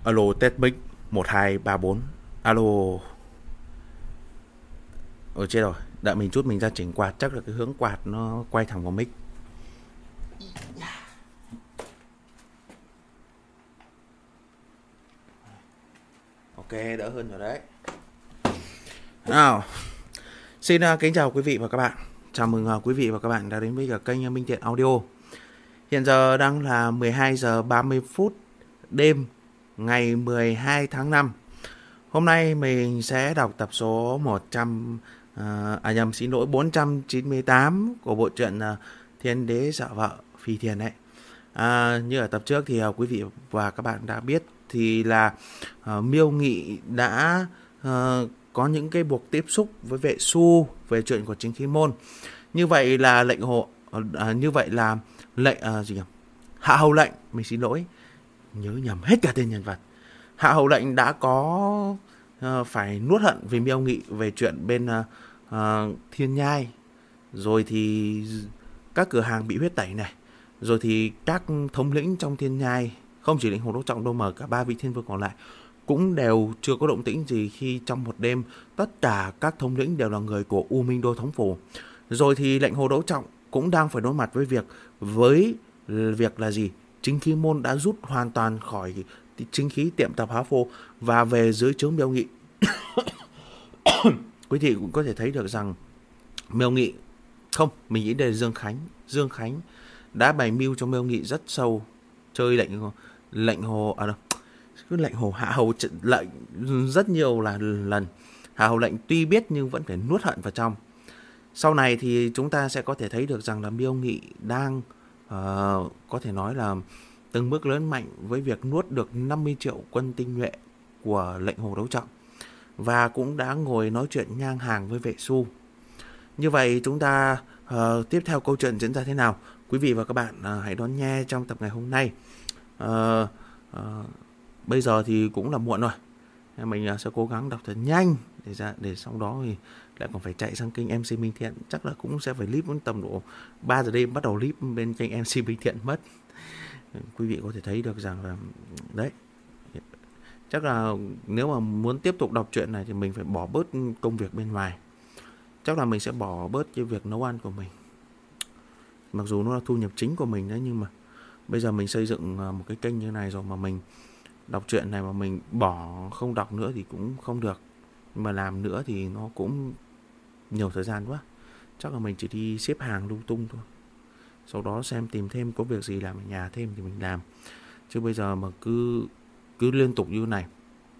Alo, test mic 1234. Alo. Ôi chết rồi, đợi mình chút mình ra chỉnh quạt, chắc là cái hướng quạt nó quay thẳng vào mic. Ok, đỡ hơn rồi đấy. Nào, xin kính chào quý vị và các bạn. Chào mừng quý vị và các bạn đã đến với kênh Minh Thiện Audio. Hiện giờ đang là 12 giờ 30 phút đêm ngày 12 tháng 5. Hôm nay mình sẽ đọc tập số 498 của bộ truyện Thiên Đế Sợ Vợ Phi Thiền đấy. Như ở tập trước thì quý vị và các bạn đã biết thì là Miêu Nghị đã có những cái buộc tiếp xúc với vệ Su về chuyện của Chính Khí Môn. Như vậy là Hạ Hầu Lệnh, mình xin lỗi, nhớ nhầm hết cả tên nhân vật. Hạ Hầu Lệnh đã có phải nuốt hận vì Miêu Nghị về chuyện bên Thiên Nhai, rồi thì các cửa hàng bị huyết tẩy này, rồi thì các thống lĩnh trong Thiên Nhai, không chỉ lĩnh Hồ Đốc Trọng đâu mà cả ba vị thiên vương còn lại cũng đều chưa có động tĩnh gì khi trong một đêm tất cả các thống lĩnh đều là người của U Minh Đô Thống Phủ. Rồi thì lệnh Hồ Đốc Trọng cũng đang phải đối mặt với việc là gì? Chính Khí Môn đã rút hoàn toàn khỏi chính khí tiệm tạp hóa phô và về dưới trướng Miêu Nghị. Quý vị cũng có thể thấy được rằng Miêu Nghị, không, mình nghĩ đây là Dương Khánh đã bày mưu cho Miêu Nghị rất sâu, chơi lệnh hồ Hạ Hầu lệnh rất nhiều lần. Hạ Hầu Lệnh tuy biết nhưng vẫn phải nuốt hận vào trong. Sau này thì chúng ta sẽ có thể thấy được rằng là Miêu Nghị đang có thể nói là từng bước lớn mạnh với việc nuốt được 50 triệu quân tinh nhuệ của lệnh Hồ Đấu Trọng, và cũng đã ngồi nói chuyện ngang hàng với vệ Su. Như vậy chúng ta tiếp theo câu chuyện diễn ra thế nào, quý vị và các bạn hãy đón nghe trong tập ngày hôm nay. Bây giờ thì cũng là muộn rồi, mình sẽ cố gắng đọc thật nhanh để sau đó thì lại còn phải chạy sang kênh MC Minh Thiện. Chắc là cũng sẽ phải clip đến tầm độ 3 giờ đêm bắt đầu clip bên kênh MC Minh Thiện mất. Quý vị có thể thấy được rằng là đấy, chắc là nếu mà muốn tiếp tục đọc truyện này thì mình phải bỏ bớt công việc bên ngoài. Chắc là mình sẽ bỏ bớt cái việc nấu ăn của mình, mặc dù nó là thu nhập chính của mình đấy, nhưng mà bây giờ mình xây dựng một cái kênh như này rồi mà mình đọc truyện này mà mình bỏ không đọc nữa thì cũng không được, nhưng mà làm nữa thì nó cũng nhiều thời gian quá. Chắc là mình chỉ đi xếp hàng lung tung thôi, sau đó xem tìm thêm có việc gì làm ở nhà thêm thì mình làm. Chứ bây giờ mà cứ liên tục như này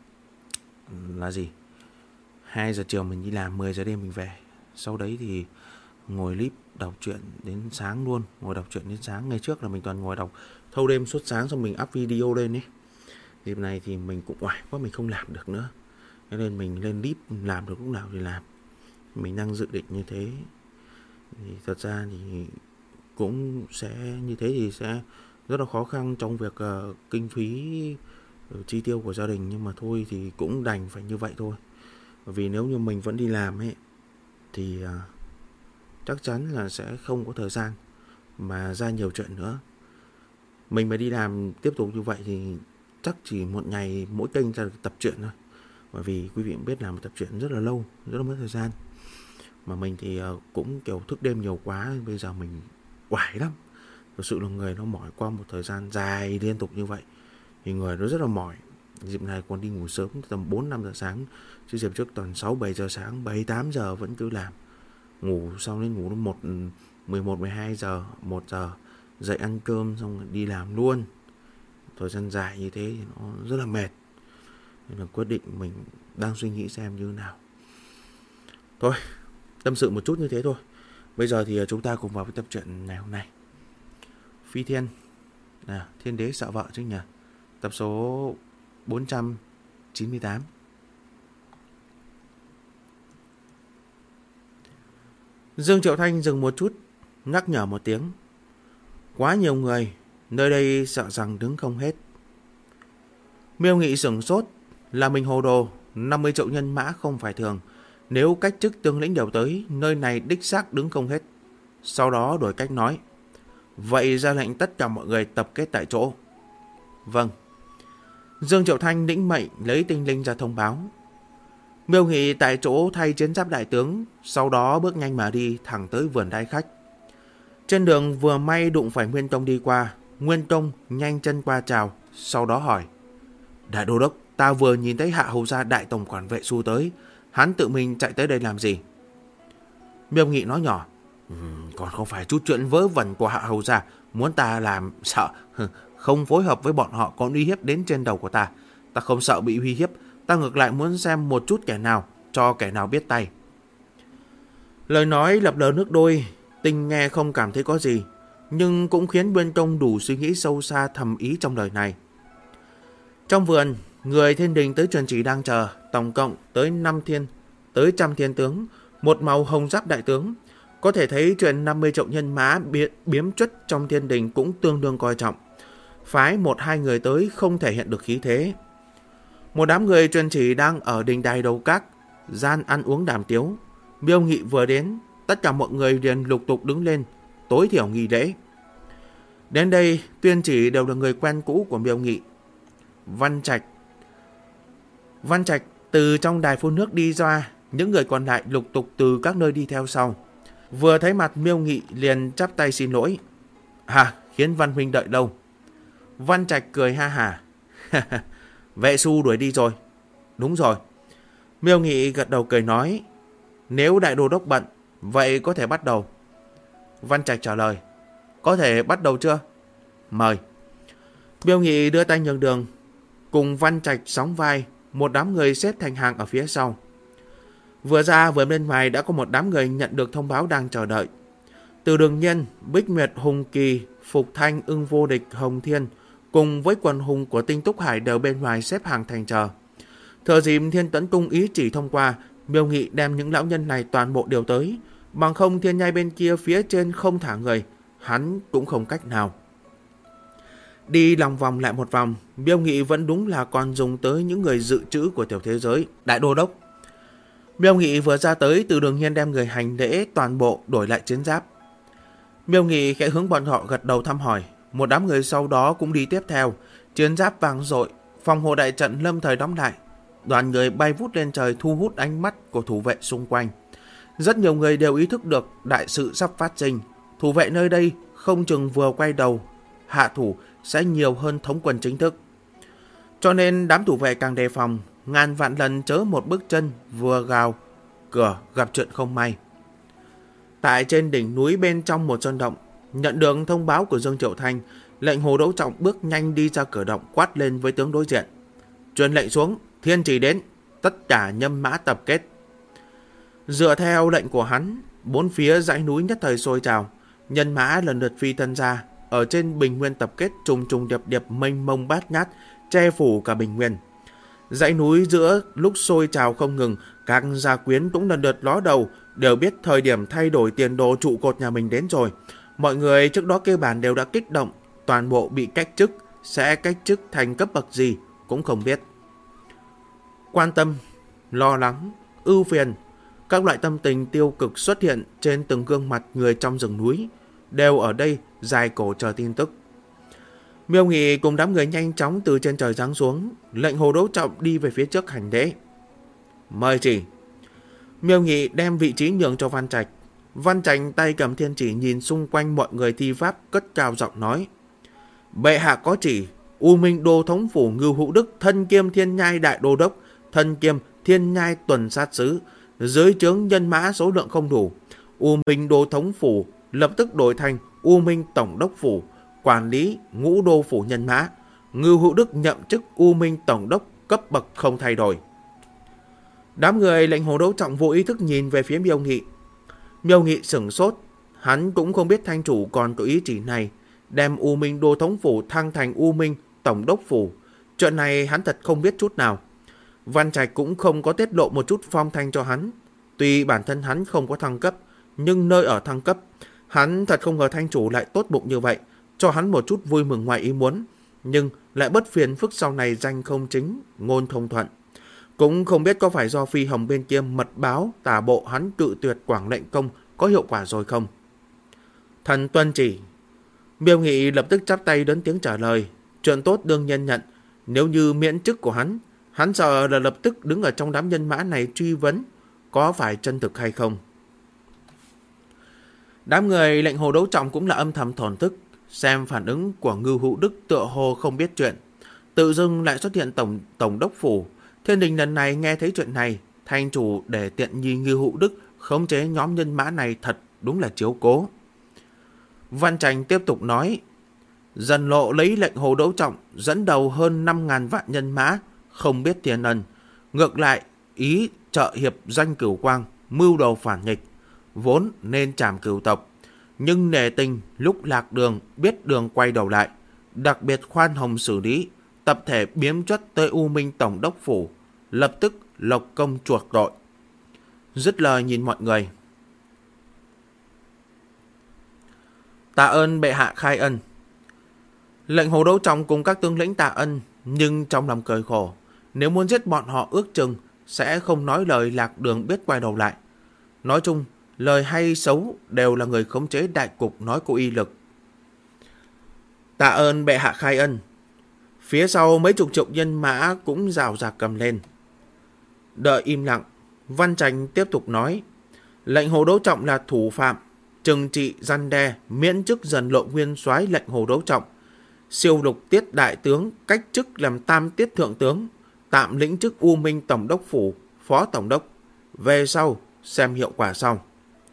là gì, 2 giờ chiều mình đi làm, 10 giờ đêm mình về, sau đấy thì ngồi clip đọc truyện đến sáng luôn, ngồi đọc truyện đến sáng. Ngày trước là mình toàn ngồi đọc thâu đêm suốt sáng xong mình up video lên ấy. Dịp này thì mình cũng oải quá, mình không làm được nữa, cho nên mình lên clip làm được lúc nào thì làm. Mình đang dự định như thế thì thật ra thì cũng sẽ như thế thì sẽ rất là khó khăn trong việc kinh phí chi tiêu của gia đình, nhưng mà thôi thì cũng đành phải như vậy thôi. Bởi vì nếu như mình vẫn đi làm ấy thì chắc chắn là sẽ không có thời gian mà ra nhiều chuyện nữa. Mình mà đi làm tiếp tục như vậy thì chắc chỉ một ngày mỗi kênh ra được tập truyện thôi. Bởi vì quý vị cũng biết làm một tập truyện rất là lâu, rất là mất thời gian. Mà mình thì cũng kiểu thức đêm nhiều quá, bây giờ mình quải lắm. Thực sự là người nó mỏi qua một thời gian dài liên tục như vậy thì người nó rất là mỏi. Dịp này còn đi ngủ sớm tầm 4-5 giờ sáng, chứ dịp trước toàn 6-7 giờ sáng, 7-8 giờ vẫn cứ làm. Ngủ xong đến ngủ đến 11-12 giờ, 1 giờ dậy ăn cơm xong rồi đi làm luôn. Thời gian dài như thế thì nó rất là mệt. Nên là quyết định mình đang suy nghĩ xem như thế nào. Thôi, tâm sự một chút như thế thôi. Bây giờ thì chúng ta cùng vào với tập truyện ngày hôm nay. Phi Thiên, Thiên Đế Sợ Vợ chứ nhỉ. Tập số 498. Dương Triệu Thanh dừng một chút, nhắc nhở một tiếng. Quá nhiều người, nơi đây sợ rằng đứng không hết. Miêu Nghị sửng sốt, là mình hồ đồ, 50 triệu nhân mã không phải thường. Nếu cách chức tướng lĩnh đều tới, nơi này đích xác đứng không hết. Sau đó đổi cách nói. Vậy ra lệnh tất cả mọi người tập kết tại chỗ. Vâng. Dương Triệu Thanh lĩnh mệnh lấy tinh linh ra thông báo. Miêu Nghị tại chỗ thay chiến giáp đại tướng, sau đó bước nhanh mà đi thẳng tới vườn đại khách. Trên đường vừa may đụng phải Nguyên Tông đi qua. Nguyên Tông nhanh chân qua chào, sau đó hỏi: Đại đô đốc, ta vừa nhìn thấy Hạ hầu gia đại tổng quản vệ Xu tới, hắn tự mình chạy tới đây làm gì? Miêu Nghị nói nhỏ: Còn không phải chút chuyện vớ vẩn của Hạ hầu gia, muốn ta làm sợ, không phối hợp với bọn họ còn uy hiếp đến trên đầu của ta. Ta không sợ bị uy hiếp, ta ngược lại muốn xem một chút kẻ nào, cho kẻ nào biết tay. Lời nói lập lờ nước đôi, Tinh nghe không cảm thấy có gì, nhưng cũng khiến Nguyên Tông đủ suy nghĩ sâu xa thầm ý trong lời này. Trong vườn, người thiên đình tới truyền chỉ đang chờ, tổng cộng tới 100 thiên tướng, một màu hồng giáp đại tướng. Có thể thấy chuyện 50 triệu nhân mã biếm truất trong thiên đình cũng tương đương coi trọng. Phái 1-2 người tới không thể hiện được khí thế. Một đám người truyền chỉ đang ở đình đài đầu các, gian ăn uống đàm tiếu. Miêu Nghị vừa đến, tất cả mọi người liền lục tục đứng lên, tối thiểu nghi lễ. Đến đây, tuyên chỉ đều là người quen cũ của Miêu Nghị. Văn Trạch từ trong đài phun nước đi ra, những người còn lại lục tục từ các nơi đi theo sau. Vừa thấy mặt Miêu Nghị liền chắp tay xin lỗi. Khiến Văn huynh đợi lâu. Văn Trạch cười ha hả. Vệ Xu đuổi đi rồi. Đúng rồi. Miêu Nghị gật đầu cười nói: Nếu đại đô đốc bận, vậy có thể bắt đầu. Văn Trạch trả lời: Có thể bắt đầu chưa? Mời. Miêu Nghị đưa tay nhường đường, cùng Văn Trạch sóng vai, một đám người xếp thành hàng ở phía sau. Vừa ra vừa bên ngoài đã có một đám người nhận được thông báo đang chờ đợi. Từ Đường Nhiên, Bích Nguyệt, Hùng Kỳ, Phục Thanh, Ưng Vô Địch, Hồng Thiên cùng với quần hùng của Tinh Túc Hải đều bên ngoài xếp hàng thành chờ. Thừa dịp Thiên Tấn Cung ý chỉ thông qua, Miêu Nghị đem những lão nhân này toàn bộ điều tới, bằng không thiên nhai bên kia phía trên không thả người, hắn cũng không cách nào. Đi lòng vòng lại một vòng, Miêu Nghị vẫn đúng là còn dùng tới những người dự trữ của tiểu thế giới. Đại đô đốc. Miêu Nghị vừa ra tới, Từ Đường Nhiên đem người hành lễ toàn bộ đổi lại chiến giáp. Miêu Nghị khẽ hướng bọn họ gật đầu thăm hỏi, một đám người sau đó cũng đi tiếp theo. Chiến giáp vang dội, phòng hộ đại trận lâm thời đóng lại. Đoàn người bay vút lên trời thu hút ánh mắt của thủ vệ xung quanh. Rất nhiều người đều ý thức được đại sự sắp phát sinh. Thủ vệ nơi đây không chừng vừa quay đầu hạ thủ sẽ nhiều hơn thống quân chính thức. Cho nên đám thủ vệ càng đề phòng, ngàn vạn lần chớ một bước chân vừa gào cửa gặp chuyện không may. Tại trên đỉnh núi bên trong một sơn động, nhận được thông báo của Dương Triệu Thanh, lệnh Hồ Đỗ Trọng bước nhanh đi ra cửa động quát lên với tướng đối diện: Truyền lệnh xuống, thiên chỉ đến, tất cả nhâm mã tập kết. Dựa theo lệnh của hắn, bốn phía dãy núi nhất thời sôi trào, nhân mã lần lượt phi thân ra, ở trên bình nguyên tập kết trùng trùng điệp điệp mênh mông bát ngát, che phủ cả bình nguyên. Dãy núi giữa lúc sôi trào không ngừng, các gia quyến cũng lần lượt ló đầu, đều biết thời điểm thay đổi tiền đồ trụ cột nhà mình đến rồi. Mọi người trước đó cơ bản đều đã kích động, toàn bộ bị cách chức, sẽ cách chức thành cấp bậc gì cũng không biết. Quan tâm, lo lắng, ưu phiền, các loại tâm tình tiêu cực xuất hiện trên từng gương mặt người trong rừng núi, đều ở đây dài cổ chờ tin tức. Miêu Nghị cùng đám người nhanh chóng từ trên trời giáng xuống, lệnh Hồ Đỗ Trọng đi về phía trước hành lễ. Mời chỉ. Miêu Nghị đem vị trí nhường cho Văn Trạch. Văn Trạch tay cầm thiên chỉ nhìn xung quanh mọi người thi pháp, cất cao giọng nói: Bệ hạ có chỉ, U Minh Đô thống phủ Ngưu Hữu Đức, thân kiêm Thiên Nhai đại đô đốc, thân kiêm Thiên Nhai tuần sát sứ, dưới trướng nhân mã số lượng không đủ. U Minh Đô thống phủ lập tức đổi thành U Minh tổng đốc phủ, quản lý ngũ đô phủ nhân mã. Ngưu Hữu Đức nhậm chức U Minh tổng đốc, cấp bậc không thay đổi. Đám người lệnh Hồ Đỗ Trọng vô ý thức nhìn về phía Miêu Nghị. Miêu Nghị sửng sốt, hắn cũng không biết thanh chủ còn có ý chỉ này, đem U Minh Đô thống phủ thăng thành U Minh tổng đốc phủ. Chuyện này hắn thật không biết chút nào. Văn Trạch cũng không có tiết lộ một chút phong thanh cho hắn. Tuy bản thân hắn không có thăng cấp, nhưng nơi ở thăng cấp, hắn thật không ngờ thanh chủ lại tốt bụng như vậy, cho hắn một chút vui mừng ngoài ý muốn, nhưng lại bất phiền phức sau này danh không chính, ngôn thông thuận. Cũng không biết có phải do Phi Hồng bên kia mật báo tả bộ hắn cự tuyệt quảng lệnh công có hiệu quả rồi không? Thần tuân chỉ. Miêu Nghị lập tức chắp tay đến tiếng trả lời. Chuyện tốt đương nhiên nhận, Nếu như miễn chức của hắn sợ là lập tức đứng ở trong đám nhân mã này truy vấn có phải chân thực hay không. Đám người lệnh Hồ Đấu Trọng cũng là âm thầm thổn thức, xem phản ứng của Ngưu Hữu Đức tựa hồ không biết chuyện. Tự dưng lại xuất hiện tổng đốc phủ. Thiên đình lần này nghe thấy chuyện này, thành chủ để tiện nhi Ngưu Hữu Đức khống chế nhóm nhân mã này thật đúng là chiếu cố. Văn Tranh tiếp tục nói, Dần Lộ lấy lệnh Hồ Đấu Trọng dẫn đầu hơn 5.000 vạn nhân mã, không biết thiên ân. Ngược lại, ý trợ hiệp danh Cửu Quang, mưu đầu phản nghịch, vốn nên trảm cửu tộc. Nhưng nể tình lúc lạc đường biết đường quay đầu lại, đặc biệt khoan hồng xử lý, tập thể biếm chất tới U Minh Tổng đốc phủ, lập tức lộc công chuộc tội. Dứt lời nhìn mọi người. Tạ ơn bệ hạ khai ân. Lệnh Hồ Đấu Trọng cùng các tướng lĩnh tạ ân, nhưng trong lòng cười khổ. Nếu muốn giết bọn họ ước chừng sẽ không nói lời lạc đường biết quay đầu lại. Nói chung, lời hay xấu đều là người khống chế đại cục nói có uy lực. Tạ ơn bệ hạ khai ân. Phía sau mấy chục triệu nhân mã cũng rào rạc cầm lên. Đợi im lặng, Văn Tranh tiếp tục nói, lệnh Hồ Đấu Trọng là thủ phạm, trừng trị răn đe, miễn chức Dần Lộ nguyên soái lệnh Hồ Đấu Trọng, siêu lục tiết đại tướng, cách chức làm tam tiết thượng tướng, tạm lĩnh chức U Minh Tổng đốc phủ, phó tổng đốc. Về sau, xem hiệu quả sau.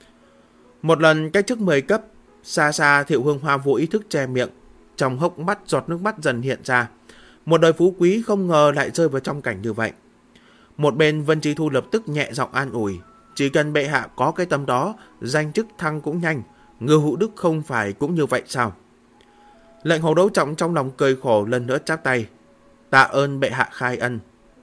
Một lần cách chức 10 cấp, xa xa Thiệu Hương Hoa vô ý thức che miệng, trong hốc mắt giọt nước mắt dần hiện ra. Một đời phú quý không ngờ lại rơi vào trong cảnh như vậy. Một bên Vân Trí Thu lập tức nhẹ giọng an ủi, chỉ cần bệ hạ có cái tâm đó, danh chức thăng cũng nhanh. Ngưu Hữu Đức không phải cũng như vậy sao? Lệnh Hồ Đấu Trọng trong lòng cười khổ lần nữa chắp tay, tạ ơn bệ hạ khai ân.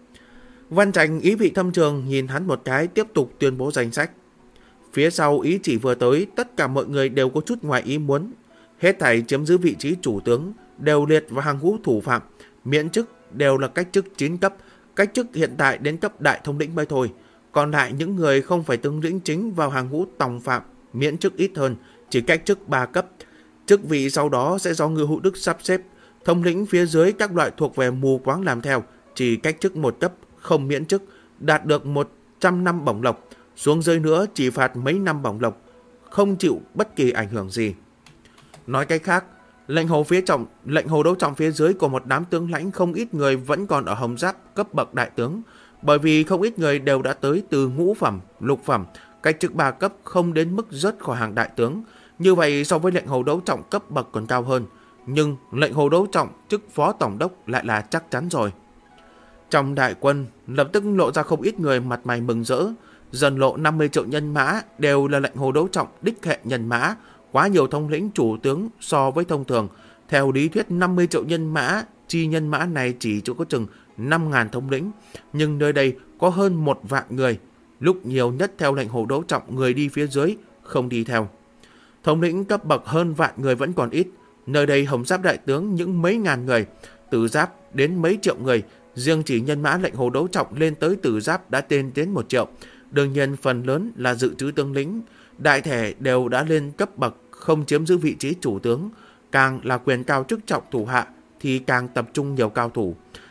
Văn Tranh ý vị thâm trường nhìn hắn một cái, tiếp tục tuyên bố danh sách. Phía sau ý chỉ vừa tới, tất cả mọi người đều có chút ngoài ý muốn. Hết thảy chiếm giữ vị trí chủ tướng đều liệt vào hàng ngũ thủ phạm, miễn chức đều là cách chức 9 cấp, cách chức hiện tại đến cấp đại thống lĩnh mới thôi. Còn lại những người không phải tướng lĩnh chính vào hàng ngũ tòng phạm, miễn chức ít hơn, chỉ cách chức 3 cấp. Chức vị sau đó sẽ do Ngưu Hữu Đức sắp xếp. Thống lĩnh phía dưới các loại thuộc về mù quáng làm theo, chỉ cách chức 1 cấp, không miễn chức, đạt được 100 năm bổng lộc. Xuống dưới nữa chỉ phạt mấy năm bổng lộc, không chịu bất kỳ ảnh hưởng gì. Nói cách khác, lệnh Hồ Đấu Trọng phía dưới của một đám tướng lãnh không ít người vẫn còn ở hồng giáp cấp bậc đại tướng, bởi vì không ít người đều đã tới từ ngũ phẩm, lục phẩm, cách chức 3 cấp không đến mức rớt khỏi hàng đại tướng. Như vậy so với lệnh Hồ Đấu Trọng cấp bậc còn cao hơn, nhưng lệnh Hồ Đấu Trọng chức phó tổng đốc lại là chắc chắn rồi. Trong đại quân lập tức lộ ra không ít người mặt mày mừng rỡ. Dần Lộ 50 triệu nhân mã đều là lệnh Hồ Đấu Trọng đích hệ nhân mã, quá nhiều thống lĩnh chủ tướng so với thông thường. Theo lý thuyết 50 triệu nhân mã, chi nhân mã này chỉ có chừng 5.000 thống lĩnh, nhưng nơi đây có hơn 1 vạn người. Lúc nhiều nhất theo lệnh Hồ Đấu Trọng, người đi phía dưới không đi theo. Thống lĩnh cấp bậc hơn vạn người vẫn còn ít. Nơi đây hồng giáp đại tướng những mấy ngàn người, tử giáp đến mấy triệu người. Riêng chỉ nhân mã lệnh Hồ Đấu Trọng lên tới tử giáp đã lên đến 1 triệu. Đương nhiên phần lớn là dự trữ tướng lĩnh, đại thể đều đã lên cấp bậc, không chiếm giữ vị trí chủ tướng. Càng là quyền cao chức trọng thủ hạ thì càng tập trung nhiều cao thủ.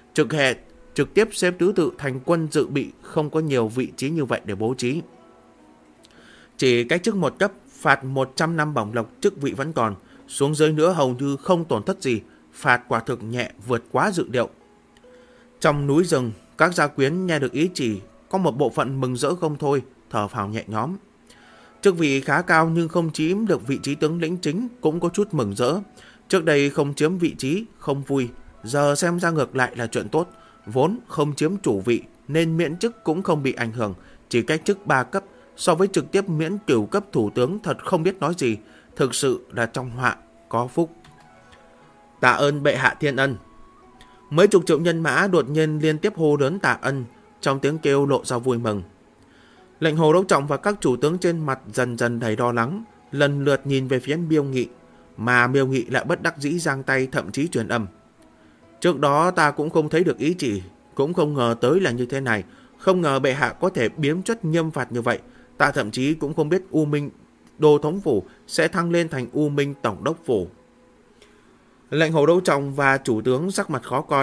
Trực tiếp xếp thứ tự thành quân dự bị, không có nhiều vị trí như vậy để bố trí. Chỉ cách chức 1 cấp, phạt 100 năm bổng lộc, chức vị vẫn còn. Xuống dưới nữa hầu như không tổn thất gì, phạt quả thực nhẹ vượt quá dự liệu. Trong núi rừng, các gia quyến nghe được ý chỉ, có một bộ phận mừng rỡ không thôi, thở phào nhẹ nhõm. Chức vị khá cao nhưng không chiếm được vị trí tướng lĩnh chính cũng có chút mừng rỡ. Trước đây không chiếm vị trí, không vui, giờ xem ra ngược lại là chuyện tốt. Vốn không chiếm chủ vị nên miễn chức cũng không bị ảnh hưởng, chỉ cách chức 3 cấp, so với trực tiếp miễn cửu cấp thủ tướng thật không biết nói gì, thực sự là trong họa có phúc. Tạ ơn bệ hạ thiên ân. Mấy chục triệu nhân mã đột nhiên liên tiếp hô lớn tạ ân, trong tiếng kêu lộ ra vui mừng. Lệnh Hồ Đấu Trọng và các chủ tướng trên mặt dần dần đầy lo lắng, lần lượt nhìn về phía Miêu Nghị, mà Miêu Nghị lại bất đắc dĩ giang tay, thậm chí truyền âm. Trước đó ta cũng không thấy được ý chỉ, cũng không ngờ tới là như thế này, không ngờ bệ hạ có thể biếm chất nghiêm phạt như vậy. Ta thậm chí cũng không biết U Minh Đô Thống Phủ sẽ thăng lên thành U Minh Tổng Đốc Phủ. Lệnh Hồ Đấu Trọng và chủ tướng sắc mặt khó coi,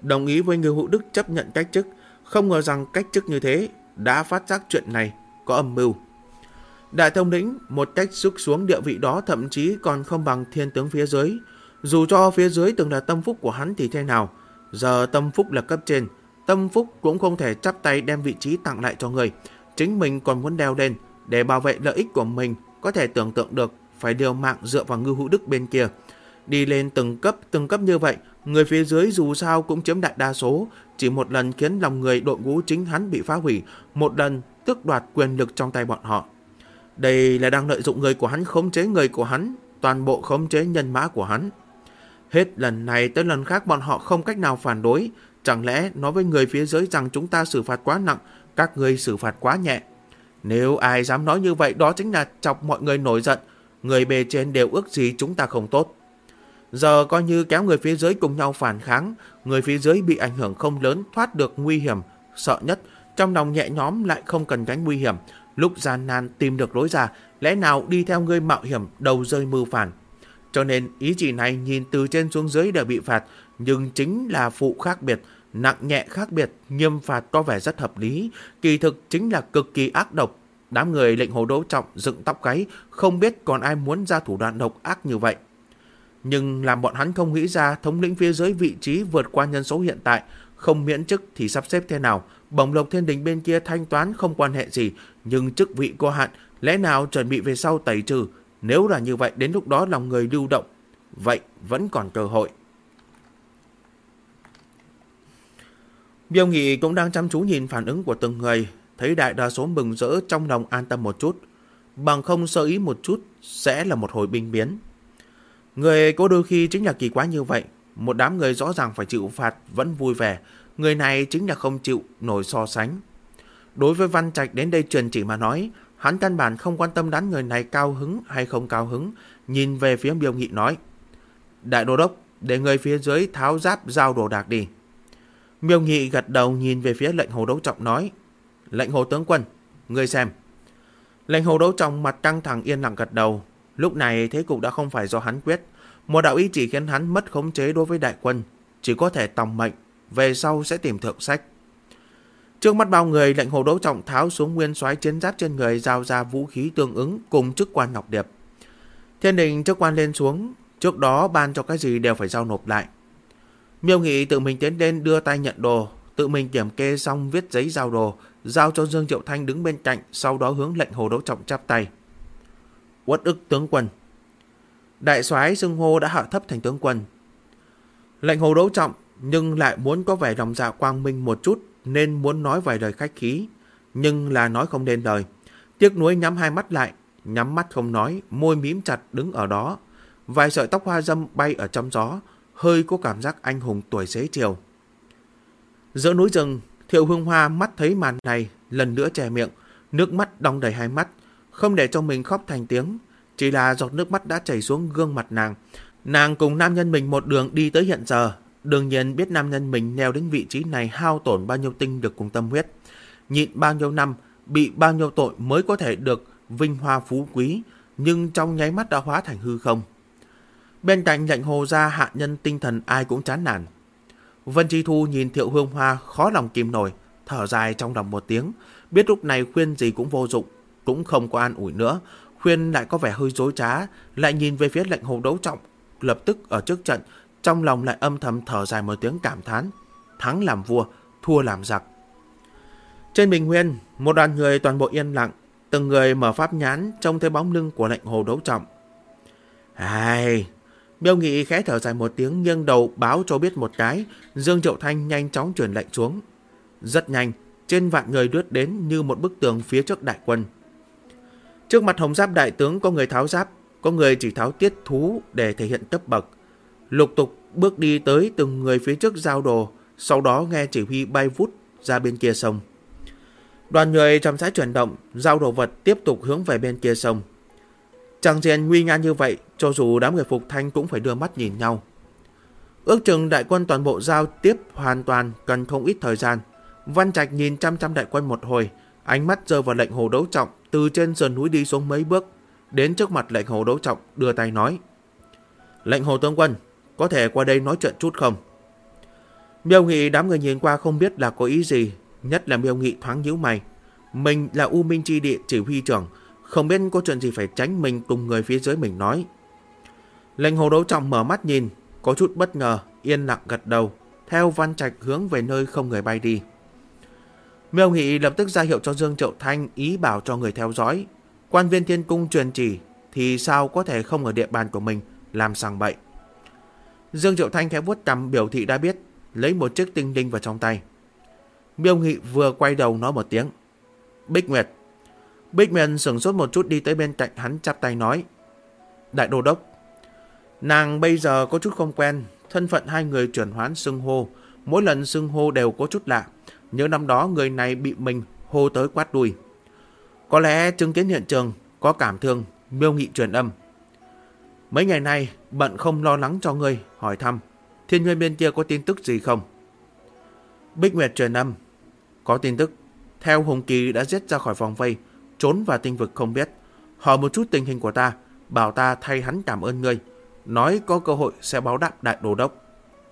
đồng ý với Ngưu Hữu Đức chấp nhận cách chức, không ngờ rằng cách chức như thế đã phát giác chuyện này có âm mưu. Đại thống lĩnh một cách xúc xuống địa vị đó thậm chí còn không bằng thiên tướng phía dưới. Dù cho phía dưới từng là tâm phúc của hắn thì thế nào, giờ tâm phúc là cấp trên, tâm phúc cũng không thể chắp tay đem vị trí tặng lại cho người. Chính mình còn muốn đeo lên để bảo vệ lợi ích của mình, có thể tưởng tượng được phải điều mạng dựa vào Ngưu Hữu Đức bên kia. Đi lên từng cấp như vậy, người phía dưới dù sao cũng chiếm đại đa số, chỉ một lần khiến lòng người đội ngũ chính hắn bị phá hủy, một lần tước đoạt quyền lực trong tay bọn họ. Đây là đang lợi dụng người của hắn khống chế người của hắn, toàn bộ khống chế nhân mã của hắn. Hết lần này tới lần khác bọn họ không cách nào phản đối. Chẳng lẽ nói với người phía dưới rằng chúng ta xử phạt quá nặng, các ngươi xử phạt quá nhẹ? Nếu ai dám nói như vậy, đó chính là chọc mọi người nổi giận. Người bề trên đều ước gì chúng ta không tốt. Giờ coi như kéo người phía dưới cùng nhau phản kháng, người phía dưới bị ảnh hưởng không lớn, thoát được nguy hiểm, sợ nhất, trong lòng nhẹ nhõm lại không cần gánh nguy hiểm. Lúc gian nan tìm được lối ra, lẽ nào đi theo ngươi mạo hiểm đầu rơi mưu phản. Cho nên ý chỉ này nhìn từ trên xuống dưới đều bị phạt, nhưng chính là phụ khác biệt, nặng nhẹ khác biệt, nghiêm phạt có vẻ rất hợp lý, kỳ thực chính là cực kỳ ác độc. Đám người Lệnh Hồ Đấu Trọng dựng tóc gáy, không biết còn ai muốn ra thủ đoạn độc ác như vậy. Nhưng làm bọn hắn không nghĩ ra thống lĩnh phía dưới vị trí vượt qua nhân số hiện tại, không miễn chức thì sắp xếp thế nào. Bổng lộc thiên đình bên kia thanh toán không quan hệ gì, nhưng chức vị có hạn, lẽ nào chuẩn bị về sau tẩy trừ? Nếu là như vậy, đến lúc đó lòng người lưu động, vậy vẫn còn cơ hội. Miêu Nghị cũng đang chăm chú nhìn phản ứng của từng người, thấy đại đa số mừng rỡ, trong lòng an tâm một chút, bằng không sơ ý một chút sẽ là một hồi binh biến. Người có đôi khi chính là kỳ quái như vậy, một đám người rõ ràng phải chịu phạt vẫn vui vẻ, người này chính là không chịu nổi so sánh. Đối với Văn Trạch đến đây truyền chỉ mà nói, hắn căn bản không quan tâm đám người này cao hứng hay không cao hứng, nhìn về phía Miêu Nghị nói: Đại đô đốc, để người phía dưới tháo giáp giao đồ đạc đi. Miêu Nghị gật đầu nhìn về phía Lệnh Hồ Đấu Trọng nói: Lệnh Hồ tướng quân, ngươi xem. Lệnh Hồ Đấu Trọng mặt căng thẳng yên lặng gật đầu. Lúc này thế cục đã không phải do hắn quyết, một đạo ý chỉ khiến hắn mất khống chế đối với đại quân, chỉ có thể tòng mệnh, về sau sẽ tìm thượng sách. Trước mắt bao người, Lệnh Hồ Đấu Trọng tháo xuống nguyên soái chiến giáp trên người, giao ra vũ khí tương ứng cùng chức quan ngọc điệp. Thiên đình chức quan lên xuống, trước đó ban cho cái gì đều phải giao nộp lại. Miêu Nghị tự mình tiến lên đưa tay nhận đồ, tự mình kiểm kê xong viết giấy giao đồ, giao cho Dương Triệu Thanh đứng bên cạnh, sau đó hướng Lệnh Hồ Đấu Trọng chắp tay. Uất ức tướng quân. Đại soái xưng hô đã hạ thấp thành tướng quân. Lệnh Hồ Đấu Trọng nhưng lại muốn có vẻ lòng dạ quang minh một chút, nên muốn nói vài lời khách khí, nhưng là nói không nên lời. Tiếc nuối nhắm hai mắt lại, nhắm mắt không nói, môi mím chặt đứng ở đó. Vài sợi tóc hoa dâm bay ở trong gió, hơi có cảm giác anh hùng tuổi xế chiều. Giữa núi rừng, Thiệu Hương Hoa mắt thấy màn này, lần nữa chè miệng, nước mắt đong đầy hai mắt, không để cho mình khóc thành tiếng, chỉ là giọt nước mắt đã chảy xuống gương mặt nàng. Nàng cùng nam nhân mình một đường đi tới hiện giờ, đương nhiên biết nam nhân mình neo đến vị trí này hao tổn bao nhiêu tinh lực cùng tâm huyết, nhịn bao nhiêu năm, bị bao nhiêu tội mới có thể được vinh hoa phú quý, nhưng trong nháy mắt đã hóa thành hư không. Bên cạnh Lệnh Hồ gia hạ nhân tinh thần ai cũng chán nản. Vân Chi Thu nhìn Thiệu Hương Hoa khó lòng kìm nổi, thở dài trong lòng một tiếng, biết lúc này khuyên gì cũng vô dụng, cũng không có an ủi nữa, khuyên lại có vẻ hơi dối trá, lại nhìn về phía Lệnh Hồ Đấu Trọng, lập tức ở trước trận, trong lòng lại âm thầm thở dài một tiếng cảm thán, thắng làm vua, thua làm giặc. Trên bình nguyên, một đoàn người toàn bộ yên lặng, từng người mở pháp nhãn trông thấy bóng lưng của Lệnh Hồ Đấu Trọng. Ai... Miêu Nghị khẽ thở dài một tiếng, nghiêng đầu báo cho biết một cái. Dương Triệu Thanh nhanh chóng truyền lệnh xuống. Rất nhanh, trên vạn người lướt đến như một bức tường phía trước đại quân. Trước mặt hồng giáp đại tướng có người tháo giáp, có người chỉ tháo tiết thú để thể hiện cấp bậc. Lục tục bước đi tới từng người phía trước giao đồ, sau đó nghe chỉ huy bay vút ra bên kia sông. Đoàn người chậm rãi chuyển động, giao đồ vật tiếp tục hướng về bên kia sông. Chẳng diện nguy nga như vậy, cho dù đám người Phục Thanh cũng phải đưa mắt nhìn nhau. Ước chừng đại quân toàn bộ giao tiếp hoàn toàn cần không ít thời gian. Văn Trạch nhìn chăm chăm đại quân một hồi, ánh mắt rơi vào Lệnh Hồ Đấu Trọng, từ trên sườn núi đi xuống mấy bước, đến trước mặt Lệnh Hồ Đấu Trọng đưa tay nói: Lệnh Hồ tướng quân, có thể qua đây nói chuyện chút không? Miêu Nghị đám người nhìn qua không biết là có ý gì, nhất là Miêu Nghị thoáng nhíu mày. Mình là U Minh Chi Địa chỉ huy trưởng, không biết có chuyện gì phải tránh mình cùng người phía dưới mình nói. Lệnh Hồ Đấu Trọng mở mắt nhìn, có chút bất ngờ, yên lặng gật đầu, theo Văn Trạch hướng về nơi không người bay đi. Miêu Nghị lập tức ra hiệu cho Dương Triệu Thanh, ý bảo cho người theo dõi. Quan viên Thiên Cung truyền chỉ thì sao có thể không ở địa bàn của mình làm sằng bậy. Dương Triệu Thanh khẽ vuốt cằm biểu thị đã biết, lấy một chiếc tinh linh vào trong tay. Miêu Nghị vừa quay đầu nói một tiếng: Bích Nguyệt. Bích Nguyệt sửng sốt một chút đi tới bên cạnh hắn, chắp tay nói: Đại đô đốc. Nàng bây giờ có chút không quen, thân phận hai người chuyển hoán xưng hô, mỗi lần xưng hô đều có chút lạ. Nhớ năm đó người này bị mình hô tới quát đuôi. Có lẽ chứng kiến hiện trường có cảm thương. Miêu Nghị truyền âm: Mấy ngày nay bận không lo lắng cho ngươi, hỏi thăm Thiên Nguyên bên kia có tin tức gì không? Bích Nguyệt truyền âm: Có tin tức. Theo Hùng Kỳ đã giết ra khỏi vòng vây, trốn vào tinh vực không biết. Hỏi một chút tình hình của ta, bảo ta thay hắn cảm ơn ngươi, nói có cơ hội sẽ báo đáp đại đô đốc.